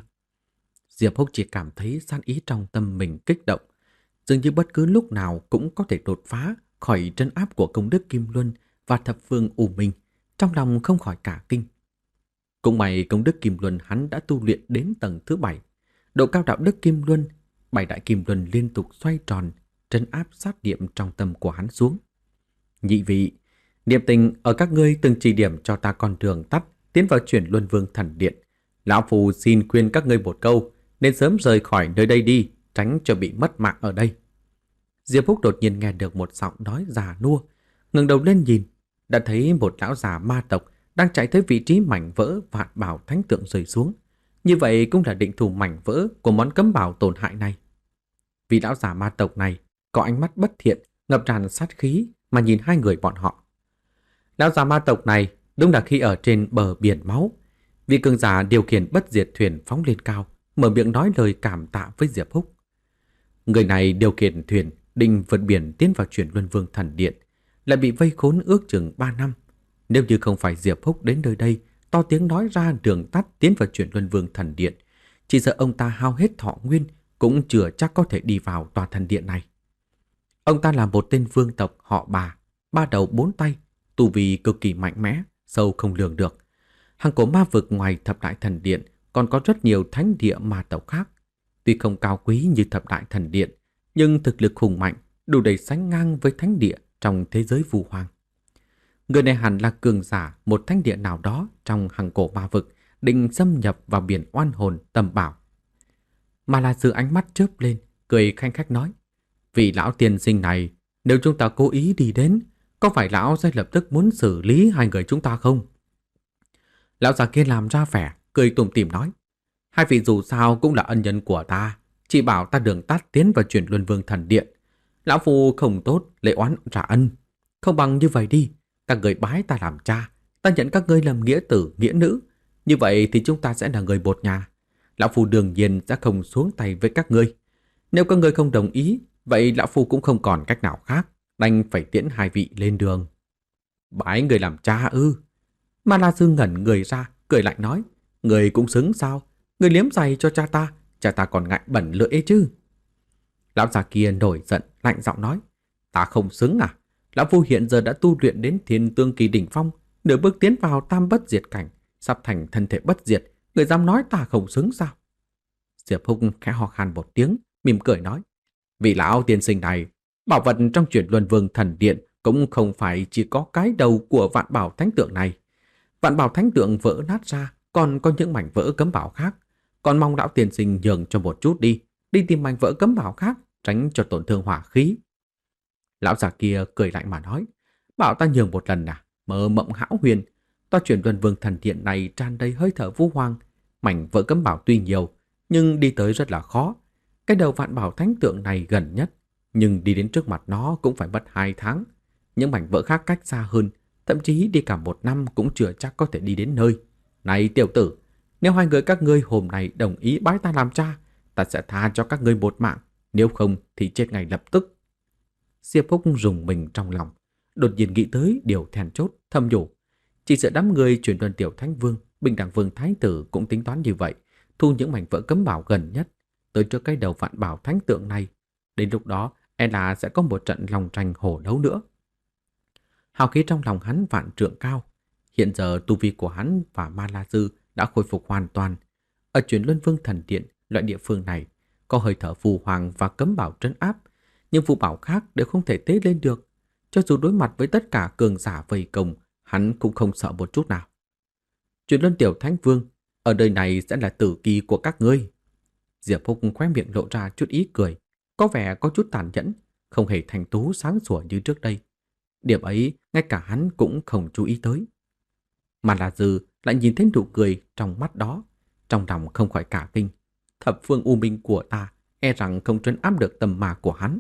Diệp Húc chỉ cảm thấy sát ý trong tâm mình kích động, dường như bất cứ lúc nào cũng có thể đột phá khỏi trấn áp của công đức Kim Luân và thập phương U Minh, trong lòng không khỏi cả kinh. Cũng may công đức Kim Luân hắn đã tu luyện đến tầng thứ bảy, độ cao đạo đức Kim Luân, bảy đại Kim Luân liên tục xoay tròn, trấn áp sát niệm trong tâm của hắn xuống. Nhị vị, niệm tình ở các ngươi từng chỉ điểm cho ta con đường tắt tiến vào chuyển Luân Vương Thần Điện. Lão Phù xin khuyên các ngươi một câu, nên sớm rời khỏi nơi đây đi, tránh cho bị mất mạng ở đây. Diệp Húc đột nhiên nghe được một giọng nói già nua, ngẩng đầu lên nhìn, đã thấy một lão già ma tộc đang chạy tới vị trí mảnh vỡ vạn bảo thánh tượng rơi xuống. Như vậy cũng là định thủ mảnh vỡ của món cấm bảo tổn hại này. Vị lão già ma tộc này có ánh mắt bất thiện, ngập tràn sát khí mà nhìn hai người bọn họ. Lão già ma tộc này đúng là khi ở trên bờ biển máu, vị cường giả điều khiển bất diệt thuyền phóng lên cao, mở miệng nói lời cảm tạ với Diệp Húc. Người này điều khiển thuyền định vượt biển tiến vào chuyển Luân Vương Thần Điện, lại bị vây khốn ước chừng ba năm. Nếu như không phải Diệp Húc đến nơi đây to tiếng nói ra đường tắt tiến vào chuyển Luân Vương Thần Điện, chỉ sợ ông ta hao hết thọ nguyên cũng chưa chắc có thể đi vào tòa thần điện này. Ông ta là một tên vương tộc họ Bà, ba đầu bốn tay, tu vi cực kỳ mạnh mẽ, sâu không lường được. Hàng cổ ma vực ngoài thập đại thần điện còn có rất nhiều thánh địa ma tộc khác. Tuy không cao quý như thập đại thần điện, nhưng thực lực hùng mạnh, đủ để sánh ngang với thánh địa trong thế giới vu hoang. Người này hẳn là cường giả một thánh địa nào đó trong hàng cổ ma vực, định xâm nhập vào biển oan hồn tầm bảo. Mà là sự ánh mắt chớp lên, cười khanh khách nói: vị lão tiên sinh này, nếu chúng ta cố ý đi đến, có phải lão sẽ lập tức muốn xử lý hai người chúng ta không? Lão già kia làm ra vẻ, cười tủm tỉm nói: hai vị dù sao cũng là ân nhân của ta, chỉ bảo ta đường tắt tiến vào chuyển Luân Vương Thần Điện. Lão phu không tốt lễ oán trả ân, không bằng như vậy đi, các người bái ta làm cha, ta nhận các ngươi làm nghĩa tử nghĩa nữ, như vậy thì chúng ta sẽ là người một nhà. Lão phu đương nhiên sẽ không xuống tay với các ngươi. Nếu các ngươi không đồng ý, vậy lão phu cũng không còn cách nào khác, đành phải tiễn hai vị lên đường. Bái người làm cha ư? Mà La Sư ngẩn người ra, cười lạnh nói: người cũng xứng sao? Người liếm giày cho cha ta, cha ta còn ngại bẩn lưỡi ấy chứ. Lão già kia nổi giận, lạnh giọng nói: ta không xứng à? Lão phu hiện giờ đã tu luyện đến Thiên Tương Kỳ đỉnh phong, nửa bước tiến vào tam bất diệt cảnh, sắp thành thân thể bất diệt, người dám nói ta không xứng sao? Diệp Húc khẽ ho khan một tiếng, mỉm cười nói: vị lão tiên sinh này, bảo vật trong chuyển Luân Vương Thần Điện cũng không phải chỉ có cái đầu của vạn bảo thánh tượng này. Vạn bảo thánh tượng vỡ nát ra, còn có những mảnh vỡ cấm bảo khác. Còn mong lão tiên sinh nhường cho một chút đi, đi tìm mảnh vỡ cấm bảo khác, tránh cho tổn thương hỏa khí. Lão già kia cười lạnh mà nói: bảo ta nhường một lần à? Mơ mộng hão huyền. Tòa chuyển Luân Vương Thần Điện này tràn đầy hơi thở vu hoang, mảnh vỡ cấm bảo tuy nhiều, nhưng đi tới rất là khó. Cái đầu vạn bảo thánh tượng này gần nhất, nhưng đi đến trước mặt nó cũng phải mất hai tháng. Những mảnh vỡ khác cách xa hơn, thậm chí đi cả một năm cũng chưa chắc có thể đi đến nơi. Này tiểu tử, nếu hai người các ngươi hôm nay đồng ý bái ta làm cha, ta sẽ tha cho các ngươi một mạng, nếu không thì chết ngay lập tức. Diệp Phúc rùng mình trong lòng, đột nhiên nghĩ tới điều then chốt, thầm nhủ. Chỉ sợ đám người chuyển luân tiểu thánh vương, bình đẳng vương thái tử cũng tính toán như vậy, thu những mảnh vỡ cấm bảo gần nhất, tới trước cái đầu vạn bảo thánh tượng này. Đến lúc đó, e là sẽ có một trận lòng tranh hổ đấu nữa. Hào khí trong lòng hắn vạn trượng cao. Hiện giờ tu vi của hắn và Ma La Sư đã khôi phục hoàn toàn. Ở chuyển luân vương thần điện, loại địa phương này, có hơi thở phù hoàng và cấm bảo trấn áp, nhưng phù bảo khác đều không thể tế lên được. Cho dù đối mặt với tất cả cường giả vây công, hắn cũng không sợ một chút nào. Chuyển luân tiểu thánh vương, ở đời này sẽ là tử kỳ của các ngươi. Diệp Phúc khóe miệng lộ ra chút ý cười, có vẻ có chút tàn nhẫn, không hề thành tú sáng sủa như trước đây. Điểm ấy ngay cả hắn cũng không chú ý tới. Mà là Dư lại nhìn thấy nụ cười trong mắt đó, trong lòng không khỏi cả kinh. Thập phương u minh của ta e rằng không trấn áp được tầm mà của hắn.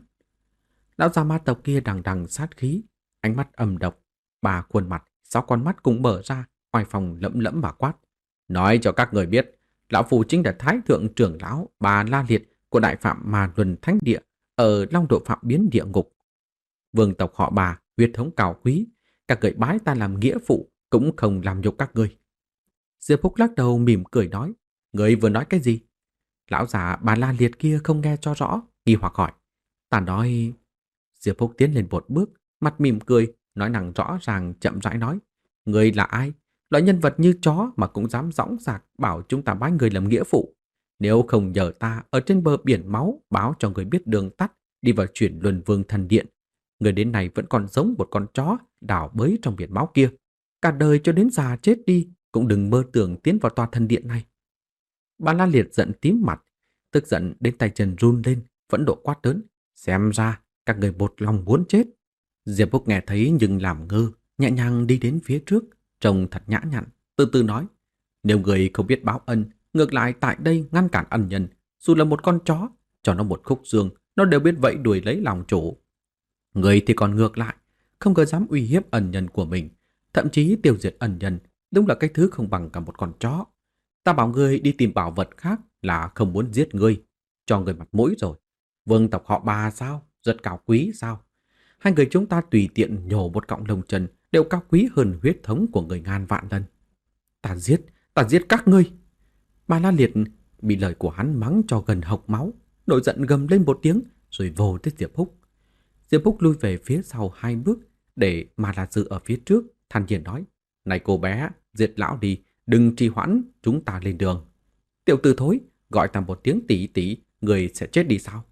Lão già ma tộc kia đằng đằng sát khí, ánh mắt âm độc, ba khuôn mặt, sáu con mắt cũng mở ra, oai phong lẫm lẫm mà quát. Nói cho các người biết, lão phù chính là thái thượng trưởng lão Bà La Liệt của đại phạm Ma Luân Thánh Địa ở Long Độ Phạm Biến Địa Ngục. Vương tộc họ Bà, huyết thống cao quý, các người bái ta làm nghĩa phụ cũng không làm nhục các ngươi. Diệp Phúc lắc đầu mỉm cười nói, người vừa nói cái gì? Lão già Bà La Liệt kia không nghe cho rõ, nghi hoặc hỏi. Ta nói... Diệp Phúc tiến lên một bước, mặt mỉm cười, nói năng rõ ràng chậm rãi nói. Người là ai? Loại nhân vật như chó mà cũng dám dõng dạc bảo chúng ta bái người làm nghĩa phụ. Nếu không nhờ ta ở trên bờ biển máu báo cho người biết đường tắt đi vào chuyển luân vương thần điện, người đến này vẫn còn giống một con chó đảo bới trong biển máu kia. Cả đời cho đến già chết đi cũng đừng mơ tưởng tiến vào tòa thần điện này. Bà La Liệt giận tím mặt, tức giận đến tay chân run lên, phẫn nộ quát lớn. Xem ra các người một lòng muốn chết. Diệp Phúc nghe thấy nhưng làm ngơ, nhẹ nhàng đi đến phía trước, trông thật nhã nhặn, từ từ nói. Nếu người không biết báo ân, ngược lại tại đây ngăn cản ân nhân, dù là một con chó, cho nó một khúc xương, nó đều biết vẫy đuổi lấy lòng chủ. Người thì còn ngược lại, không có dám uy hiếp ân nhân của mình, thậm chí tiêu diệt ân nhân, đúng là cái thứ không bằng cả một con chó. Ta bảo ngươi đi tìm bảo vật khác là không muốn giết ngươi, cho người mặt mũi rồi. Vương tộc họ Bà sao? Rất cao quý sao? Hai người chúng ta tùy tiện nhổ một cọng lông chân đều cao quý hơn huyết thống của người ngàn vạn lần. Ta giết, ta giết các ngươi. Bà La Liệt bị lời của hắn mắng cho gần hộc máu, nổi giận gầm lên một tiếng rồi vồ tới Diệp Phúc. Diệp Phúc lui về phía sau hai bước để mà là Dư ở phía trước, than nhiên nói. Này cô bé, diệt lão đi, đừng trì hoãn, chúng ta lên đường. Tiểu tử thối, gọi ta một tiếng tỷ tỷ, người sẽ chết đi sao?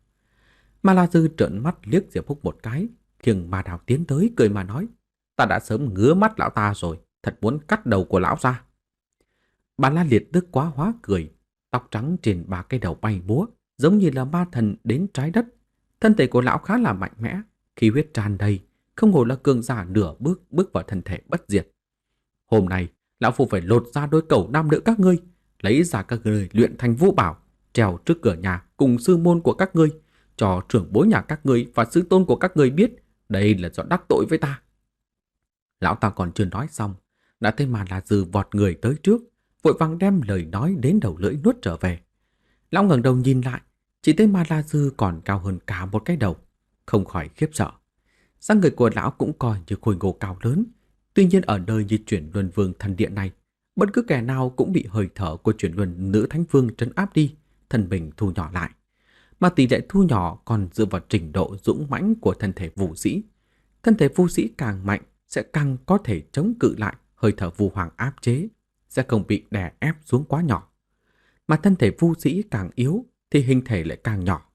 Ma La Dư trợn mắt liếc Diệp Phúc một cái, khiêng ma đào tiến tới cười mà nói. Ta đã sớm ngứa mắt lão ta rồi, thật muốn cắt đầu của lão ra. Bà La Liệt tức quá hóa cười, tóc trắng trên ba cái đầu bay múa, giống như là ma thần đến trái đất. Thân thể của lão khá là mạnh mẽ, khí huyết tràn đầy, không ngờ là cường giả nửa bước bước vào thân thể bất diệt. Hôm nay, lão phu phải lột ra đôi cẩu nam nữ các ngươi, lấy ra các ngươi luyện thành vũ bảo, treo trước cửa nhà cùng sư môn của các ngươi, cho trưởng bối nhà các ngươi và sư tôn của các ngươi biết đây là do đắc tội với ta. Lão ta còn chưa nói xong, đã thấy Ma La Dư vọt người tới trước, vội vàng đem lời nói đến đầu lưỡi nuốt trở về. Lão ngẩng đầu nhìn lại, chỉ thấy Ma La Dư còn cao hơn cả một cái đầu, không khỏi khiếp sợ. Dáng người của lão cũng coi như khôi ngô cao lớn, tuy nhiên ở nơi như chuyển luân vương thần điện này, bất cứ kẻ nào cũng bị hơi thở của chuyển luân nữ thánh vương trấn áp đi, thân mình thu nhỏ lại. Mà tỷ lệ thu nhỏ còn dựa vào trình độ dũng mãnh của thân thể vũ sĩ. Thân thể vũ sĩ càng mạnh sẽ càng có thể chống cự lại hơi thở vu hoàng áp chế, sẽ không bị đè ép xuống quá nhỏ. Mà thân thể vũ sĩ càng yếu thì hình thể lại càng nhỏ.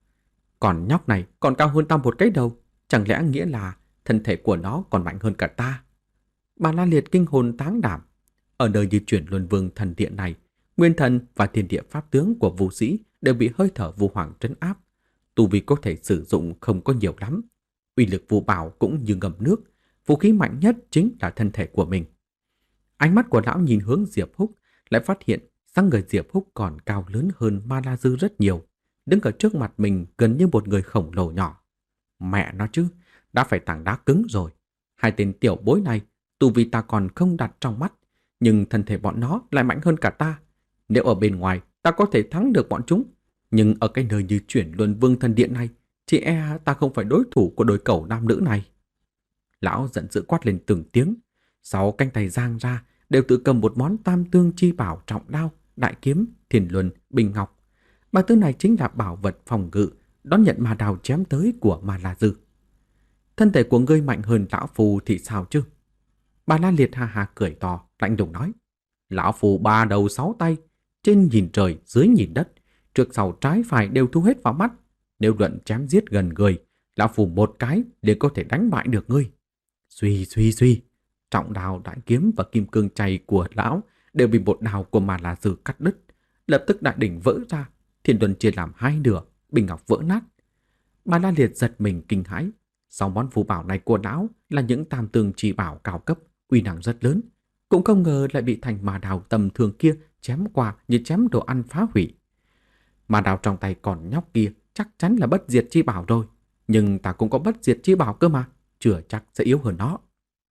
Còn nhóc này còn cao hơn ta một cái đầu, chẳng lẽ nghĩa là thân thể của nó còn mạnh hơn cả ta? Bà La Liệt kinh hồn táng đảm. Ở nơi di chuyển luân vương thần điện này, nguyên thần và thiên địa pháp tướng của vũ sĩ đều bị hơi thở vu hoàng trấn áp. Tu vi có thể sử dụng không có nhiều lắm. Uy lực vũ bảo cũng như ngầm nước, vũ khí mạnh nhất chính là thân thể của mình. Ánh mắt của lão nhìn hướng Diệp Húc, lại phát hiện dáng người Diệp Húc còn cao lớn hơn Ma La Dư rất nhiều, đứng ở trước mặt mình gần như một người khổng lồ nhỏ. Mẹ nó chứ, đã phải tảng đá cứng rồi. Hai tên tiểu bối này, tu vi ta còn không đặt trong mắt, nhưng thân thể bọn nó lại mạnh hơn cả ta. Nếu ở bên ngoài, ta có thể thắng được bọn chúng. Nhưng ở cái nơi như chuyển luân vương thần điện này, chỉ e ta không phải đối thủ của đôi cẩu nam nữ này. Lão giận dữ quát lên từng tiếng. Sáu cánh tay giang ra, đều tự cầm một món tam tương chi bảo trọng đao, đại kiếm, thiền luân, bình ngọc. Ba thứ này chính là bảo vật phòng ngự, đón nhận ma đào chém tới của Ma La Dư. Thân thể của ngươi mạnh hơn lão phù thì sao chứ? Bà La Liệt ha ha cười to, lạnh lùng nói. Lão phù ba đầu sáu tay, trên nhìn trời, dưới nhìn đất, trước sau trái phải đều thu hết vào mắt. Nếu luận chém giết gần người, lão phù một cái để có thể đánh bại được ngươi. Suy suy suy, trọng đào, đại kiếm và kim cương chay của lão đều bị một đào của Ma La Dư cắt đứt. Lập tức đại đỉnh vỡ ra, thiên luân chia làm hai nửa, bình ngọc vỡ nát. Bà La Liệt giật mình kinh hãi. Sáu món phù bảo này của lão là những tam tương chỉ bảo cao cấp, uy năng rất lớn. Cũng không ngờ lại bị thành ma đào tầm thường kia chém qua như chém đồ ăn phá hủy. Ma đào trong tay còn nhóc kia chắc chắn là bất diệt chi bảo rồi. Nhưng ta cũng có bất diệt chi bảo cơ mà, chưa chắc sẽ yếu hơn nó.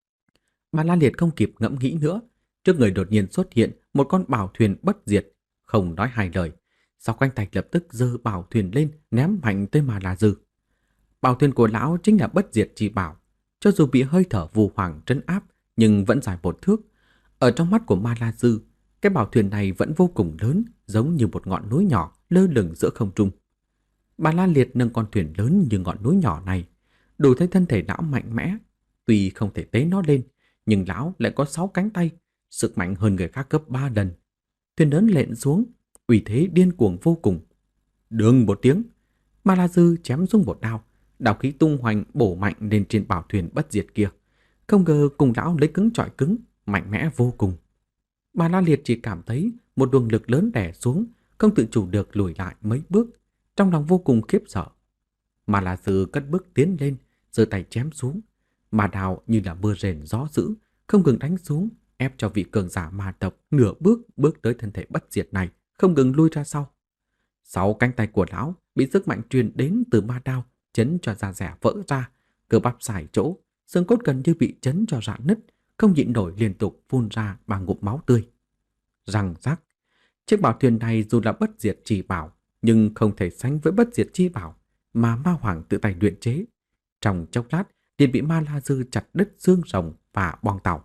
Bà La Liệt không kịp ngẫm nghĩ nữa. Trước người đột nhiên xuất hiện một con bảo thuyền bất diệt. Không nói hai lời, Sáu cánh tay lập tức giơ bảo thuyền lên ném mạnh tới Ma La Dư. Bảo thuyền của lão chính là bất diệt chi bảo. Cho dù bị hơi thở vù hoàng trấn áp nhưng vẫn dài một thước. Ở trong mắt của Ma La Dư, cái bảo thuyền này vẫn vô cùng lớn, giống như một ngọn núi nhỏ lơ lửng giữa không trung. Bà La Liệt nâng con thuyền lớn như ngọn núi nhỏ này, đủ thấy thân thể lão mạnh mẽ. Tuy không thể tế nó lên, nhưng lão lại có sáu cánh tay, sức mạnh hơn người khác gấp ba lần. Thuyền lớn lện xuống, uy thế điên cuồng vô cùng. Đương một tiếng, Ma La Dư chém xuống một đao, đao khí tung hoành bổ mạnh lên trên bảo thuyền bất diệt kia. Không ngờ cùng lão lấy cứng chọi cứng, mạnh mẽ vô cùng. Bà La Liệt chỉ cảm thấy một luồng lực lớn đè xuống, không tự chủ được lùi lại mấy bước, trong lòng vô cùng khiếp sợ. Ma La Dư cất bước tiến lên, giơ tay chém xuống. Ma đào như là mưa rền gió dữ, không ngừng đánh xuống, ép cho vị cường giả ma tộc nửa bước bước tới thân thể bất diệt này, không ngừng lui ra sau. Sáu cánh tay của lão bị sức mạnh truyền đến từ ma đao chấn cho da dẻ vỡ ra, cơ bắp xài chỗ, xương cốt gần như bị chấn cho rạn nứt, không nhịn nổi liên tục phun ra bằng ngụm máu tươi. Răng rắc, chiếc bảo thuyền này dù là bất diệt chỉ bảo, nhưng không thể sánh với bất diệt chi bảo mà Ma Hoàng tự tay luyện chế. Trong chốc lát, liền bị Ma La Dư chặt đứt xương rồng và boong tàu.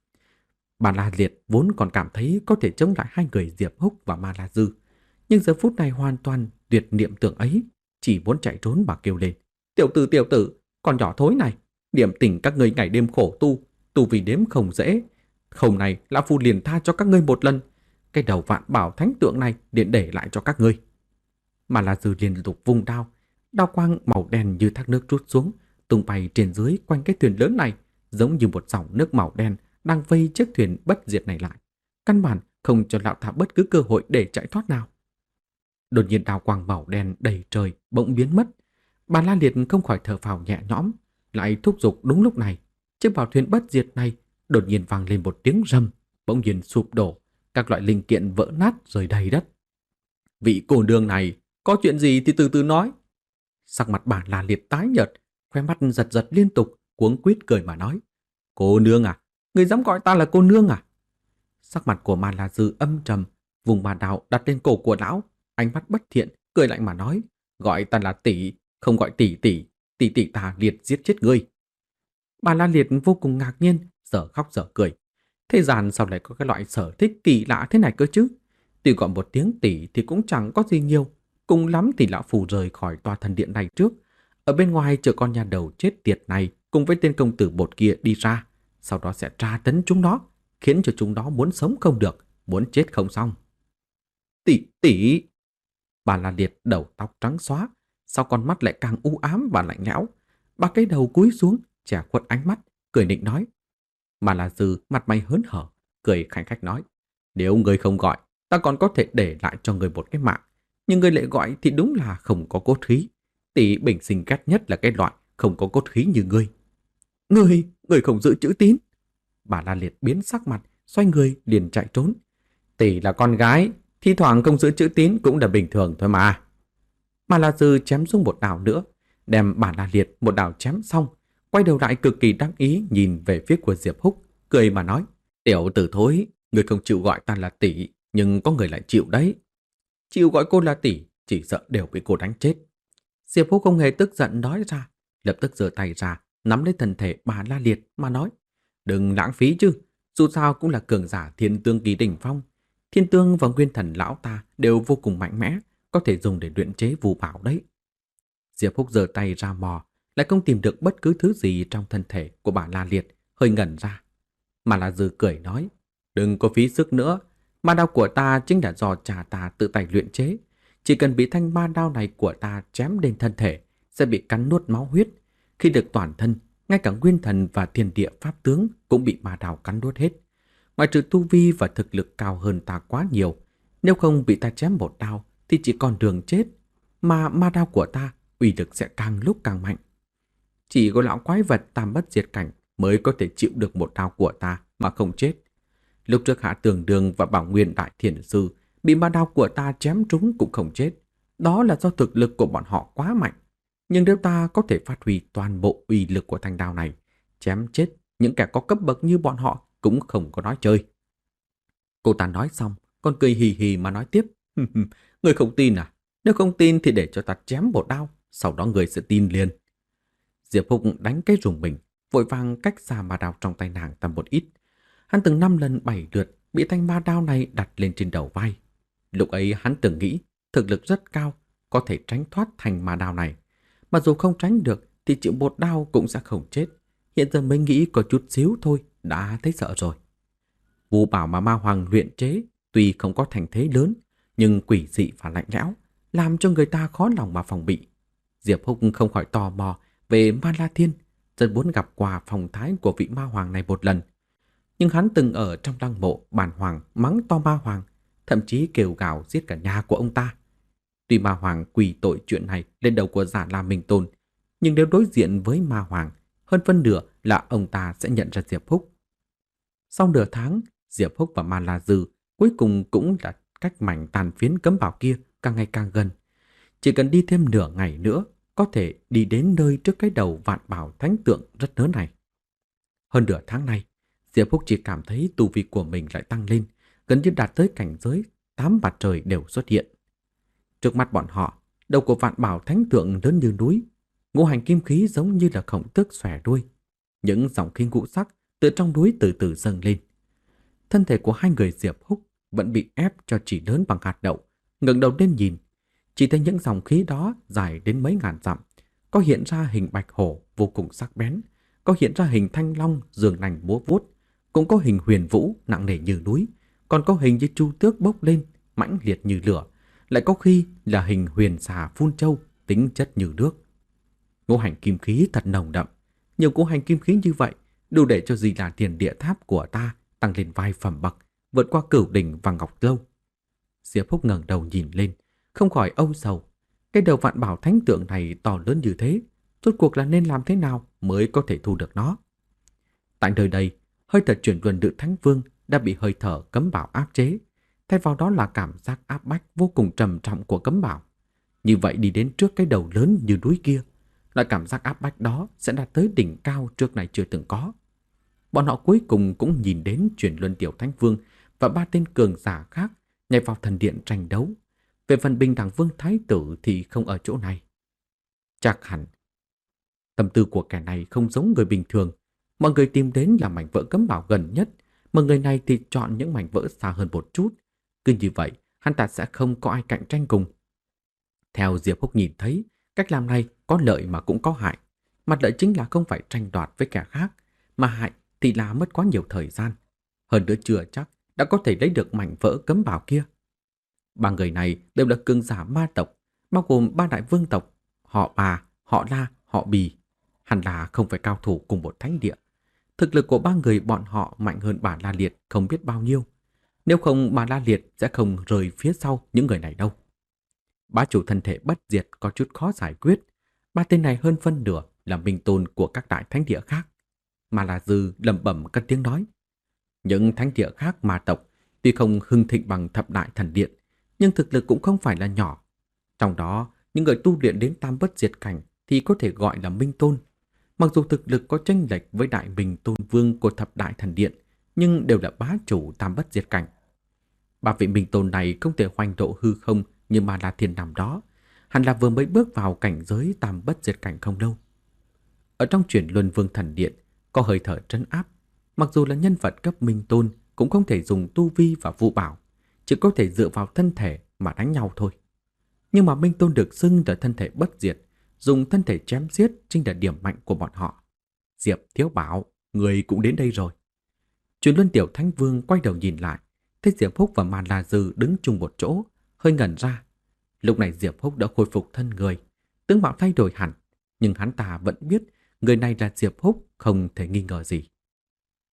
Bà La Liệt vốn còn cảm thấy có thể chống lại hai người Diệp Húc và Ma La Dư, nhưng giờ phút này hoàn toàn tuyệt niệm tưởng ấy, chỉ muốn chạy trốn mà kêu lên. Tiểu tử tiểu tử, con nhỏ thối này, điểm tình các ngươi ngày đêm khổ tu, tu vì đếm không dễ. Hôm nay lão phu liền tha cho các ngươi một lần, cái đầu vạn bảo thánh tượng này liền để lại cho các ngươi. Mà La Dư liên tục vung đao, đao quang màu đen như thác nước trút xuống, tung bay trên dưới quanh cái thuyền lớn này, giống như một dòng nước màu đen đang vây chiếc thuyền bất diệt này lại, căn bản không cho lão ta bất cứ cơ hội để chạy thoát nào. Đột nhiên đao quang màu đen đầy trời bỗng biến mất. Bà La Liệt không khỏi thở phào nhẹ nhõm, lại thúc giục. Đúng lúc này, chiếc bảo thuyền bất diệt này đột nhiên vang lên một tiếng rầm, bỗng nhiên sụp đổ, các loại linh kiện vỡ nát rơi đầy đất. Vị cô nương này, có chuyện gì thì từ từ nói. Sắc mặt bà La Liệt tái nhợt, khoe mắt giật giật liên tục, cuống quýt cười mà nói. Cô nương à? Người dám gọi ta là cô nương à? Sắc mặt của Ma La Dư âm trầm, vùng ma đao đặt lên cổ của lão, ánh mắt bất thiện, cười lạnh mà nói. Gọi ta là tỷ, không gọi tỷ tỷ, tỷ tỷ ta liệt giết chết ngươi. Bà La Liệt vô cùng ngạc nhiên, dở khóc dở cười. Thế gian sao lại có cái loại sở thích kỳ lạ thế này cơ chứ? Tuy gọi một tiếng tỷ thì cũng chẳng có gì nhiều, cùng lắm thì lão phù rời khỏi tòa thần điện này trước, ở bên ngoài chờ con nhà đầu chết tiệt này cùng với tên công tử bột kia đi ra, sau đó sẽ tra tấn chúng nó, khiến cho chúng nó muốn sống không được, muốn chết không xong. Tỷ tỷ. Bà La Liệt đầu tóc trắng xóa, sau con mắt lại càng u ám và lạnh lẽo. Bà cái đầu cúi xuống, che khuất ánh mắt, cười nịnh nói. Mà La Dư mặt mày hớn hở, cười khanh khách nói. Nếu ngươi không gọi, ta còn có thể để lại cho ngươi một cái mạng, nhưng ngươi lại gọi thì đúng là không có cốt khí. Tỷ bình sinh ghét nhất là cái loại không có cốt khí như ngươi. Ngươi, ngươi không giữ chữ tín. Bà La Liệt biến sắc mặt, xoay người liền chạy trốn. Tỷ là con gái, thi thoảng không giữ chữ tín cũng là bình thường thôi mà. Mà La Dư chém xuống một đào nữa, đem Bà La Liệt một đao chém xong, quay đầu lại cực kỳ đắc ý nhìn về phía của Diệp Húc, cười mà nói: "Tiểu tử thối, người không chịu gọi ta là tỷ, nhưng có người lại chịu đấy. Chịu gọi cô là tỷ, chỉ sợ đều bị cô đánh chết." Diệp Húc không hề tức giận nói ra, lập tức giơ tay ra, nắm lấy thân thể Bà La Liệt mà nói: "Đừng lãng phí chứ, dù sao cũng là cường giả thiên tương kỳ đỉnh phong. Thiên tương và nguyên thần lão ta đều vô cùng mạnh mẽ, có thể dùng để luyện chế phù bảo đấy." Diệp Húc giơ tay ra mò, lại không tìm được bất cứ thứ gì trong thân thể của Bà La Liệt, hơi ngẩn ra. Mà La Dư cười nói: "Đừng có phí sức nữa, ma đao của ta chính là do cha ta tự tay luyện chế. Chỉ cần bị thanh ma đao này của ta chém lên thân thể, sẽ bị cắn nuốt máu huyết. Khi được toàn thân, ngay cả nguyên thần và thiên địa pháp tướng cũng bị ma đao cắn nuốt hết. Ngoài trừ tu vi và thực lực cao hơn ta quá nhiều, nếu không bị ta chém một đao thì chỉ còn đường chết. Mà ma đao của ta uy lực sẽ càng lúc càng mạnh. Chỉ có lão quái vật tam bất diệt cảnh mới có thể chịu được một đao của ta mà không chết. Lúc trước Hạ Tường Đường và Bảo Nguyên Đại Thiền Sư bị ma đao của ta chém trúng cũng không chết. Đó là do thực lực của bọn họ quá mạnh. Nhưng nếu ta có thể phát huy toàn bộ uy lực của thanh đao này, chém chết những kẻ có cấp bậc như bọn họ cũng không có nói chơi." Cô ta nói xong, còn cười hì hì mà nói tiếp: "Người không tin à? Nếu không tin thì để cho ta chém một đao, sau đó người sẽ tin liền." Diệp Húc đánh cái rùng mình, vội vàng cách xa ma đao trong tay nàng tầm một ít. Hắn từng năm lần bảy lượt bị thanh ma đao này đặt lên trên đầu vai. Lúc ấy hắn từng nghĩ thực lực rất cao, có thể tránh thoát thành ma đao này. Mà dù không tránh được thì chịu một đao cũng sẽ không chết. Hiện giờ mới nghĩ có chút xíu thôi đã thấy sợ rồi. Phù bảo mà ma hoàng luyện chế tuy không có thành thế lớn, nhưng quỷ dị và lạnh lẽo, làm cho người ta khó lòng mà phòng bị. Diệp Húc không khỏi tò mò về Ma La Thiên, rất muốn gặp qua phong thái của vị ma hoàng này một lần. Nhưng hắn từng ở trong lăng mộ bản hoàng mắng to ma hoàng, thậm chí kêu gào giết cả nhà của ông ta. Tuy ma hoàng quỳ tội chuyện này lên đầu của Giả La Minh Tôn, nhưng nếu đối diện với ma hoàng, hơn phân nửa là ông ta sẽ nhận ra Diệp Húc. Sau nửa tháng, Diệp Húc và Ma La Dư cuối cùng cũng là cách mảnh tàn phiến cấm bảo kia càng ngày càng gần. Chỉ cần đi thêm nửa ngày nữa, có thể đi đến nơi trước cái đầu vạn bảo thánh tượng rất lớn này. Hơn nửa tháng này, Diệp Húc chỉ cảm thấy tu vi của mình lại tăng lên, gần như đạt tới cảnh giới tám mặt trời đều xuất hiện. Trước mắt bọn họ, đầu của vạn bảo thánh tượng lớn như núi, ngũ hành kim khí giống như là khổng tước xòe đuôi. Những dòng khí ngũ sắc từ trong núi từ từ dâng lên. Thân thể của hai người Diệp Húc vẫn bị ép cho chỉ lớn bằng hạt đậu. Ngẩng đầu lên nhìn, chỉ thấy những dòng khí đó dài đến mấy ngàn dặm, có hiện ra hình bạch hổ vô cùng sắc bén, có hiện ra hình thanh long giường nành múa vuốt, cũng có hình huyền vũ nặng nề như núi, còn có hình như chu tước bốc lên mãnh liệt như lửa, lại có khi là hình huyền xà phun châu tính chất như nước. Ngũ hành kim khí thật nồng đậm, nhiều ngũ hành kim khí như vậy đủ để cho Di Đà Thiên Địa Tháp của ta tăng lên vài phẩm bậc, vượt qua Cửu Đỉnh và Ngọc Lâu. Diệp Húc ngẩng đầu nhìn lên, không khỏi âu sầu. Cái đầu vạn bảo thánh tượng này to lớn như thế, rốt cuộc là nên làm thế nào mới có thể thu được nó? Tại nơi đây, hơi thở chuyển luân nữ thánh vương đã bị hơi thở cấm bảo áp chế, thay vào đó là cảm giác áp bách vô cùng trầm trọng của cấm bảo. Như vậy đi đến trước cái đầu lớn như núi kia, loại cảm giác áp bách đó sẽ đạt tới đỉnh cao trước này chưa từng có. Bọn họ cuối cùng cũng nhìn đến chuyển luân tiểu thánh vương và ba tên cường giả khác nhảy vào thần điện tranh đấu. Về phần bình đẳng vương thái tử thì không ở chỗ này. Chắc hẳn tâm tư của kẻ này không giống người bình thường. Mọi người tìm đến là mảnh vỡ cấm bảo gần nhất, mà người này thì chọn những mảnh vỡ xa hơn một chút. Cứ như vậy, hắn ta sẽ không có ai cạnh tranh cùng. Theo Diệp Húc nhìn thấy, cách làm này có lợi mà cũng có hại. Mặt lợi chính là không phải tranh đoạt với kẻ khác, mà hại thì là mất quá nhiều thời gian. Hơn nữa chưa chắc đã có thể lấy được mảnh vỡ cấm bảo kia. Ba người này đều là cường giả ma tộc, bao gồm ba đại vương tộc, họ Bà, họ La, họ Bì. Hẳn là không phải cao thủ cùng một thánh địa. Thực lực của ba người bọn họ mạnh hơn Bà La Liệt không biết bao nhiêu. Nếu không, Bà La Liệt sẽ không rời phía sau những người này đâu. Bá chủ thân thể bất diệt có chút khó giải quyết. Ba tên này hơn phân nửa là minh tôn của các đại thánh địa khác. Mà là Dư lẩm bẩm cất tiếng nói. Những thánh địa khác ma tộc tuy không hưng thịnh bằng thập đại thần điện, nhưng thực lực cũng không phải là nhỏ. Trong đó, những người tu luyện đến tam bất diệt cảnh thì có thể gọi là Minh Tôn. Mặc dù thực lực có chênh lệch với Đại Minh Tôn Vương của Thập Đại Thần Điện, nhưng đều là bá chủ tam bất diệt cảnh. Ba vị Minh Tôn này không thể hoành độ hư không như mà là thiên năm đó, hẳn là vừa mới bước vào cảnh giới tam bất diệt cảnh không lâu. Ở trong chuyển luân vương thần điện có hơi thở trấn áp, mặc dù là nhân vật cấp Minh Tôn cũng không thể dùng tu vi và vũ bảo, chỉ có thể dựa vào thân thể mà đánh nhau thôi. Nhưng mà Minh Tôn được xưng là thân thể bất diệt, dùng thân thể chém giết chính là điểm mạnh của bọn họ. Diệp Thiếu Bảo, người cũng đến đây rồi. Chuyển luân tiểu thánh vương quay đầu nhìn lại, thấy Diệp Húc và Màn La Dư đứng chung một chỗ, hơi ngẩn ra. Lúc này Diệp Húc đã khôi phục thân người, tướng mạo thay đổi hẳn, nhưng hắn ta vẫn biết người này là Diệp Húc không thể nghi ngờ gì.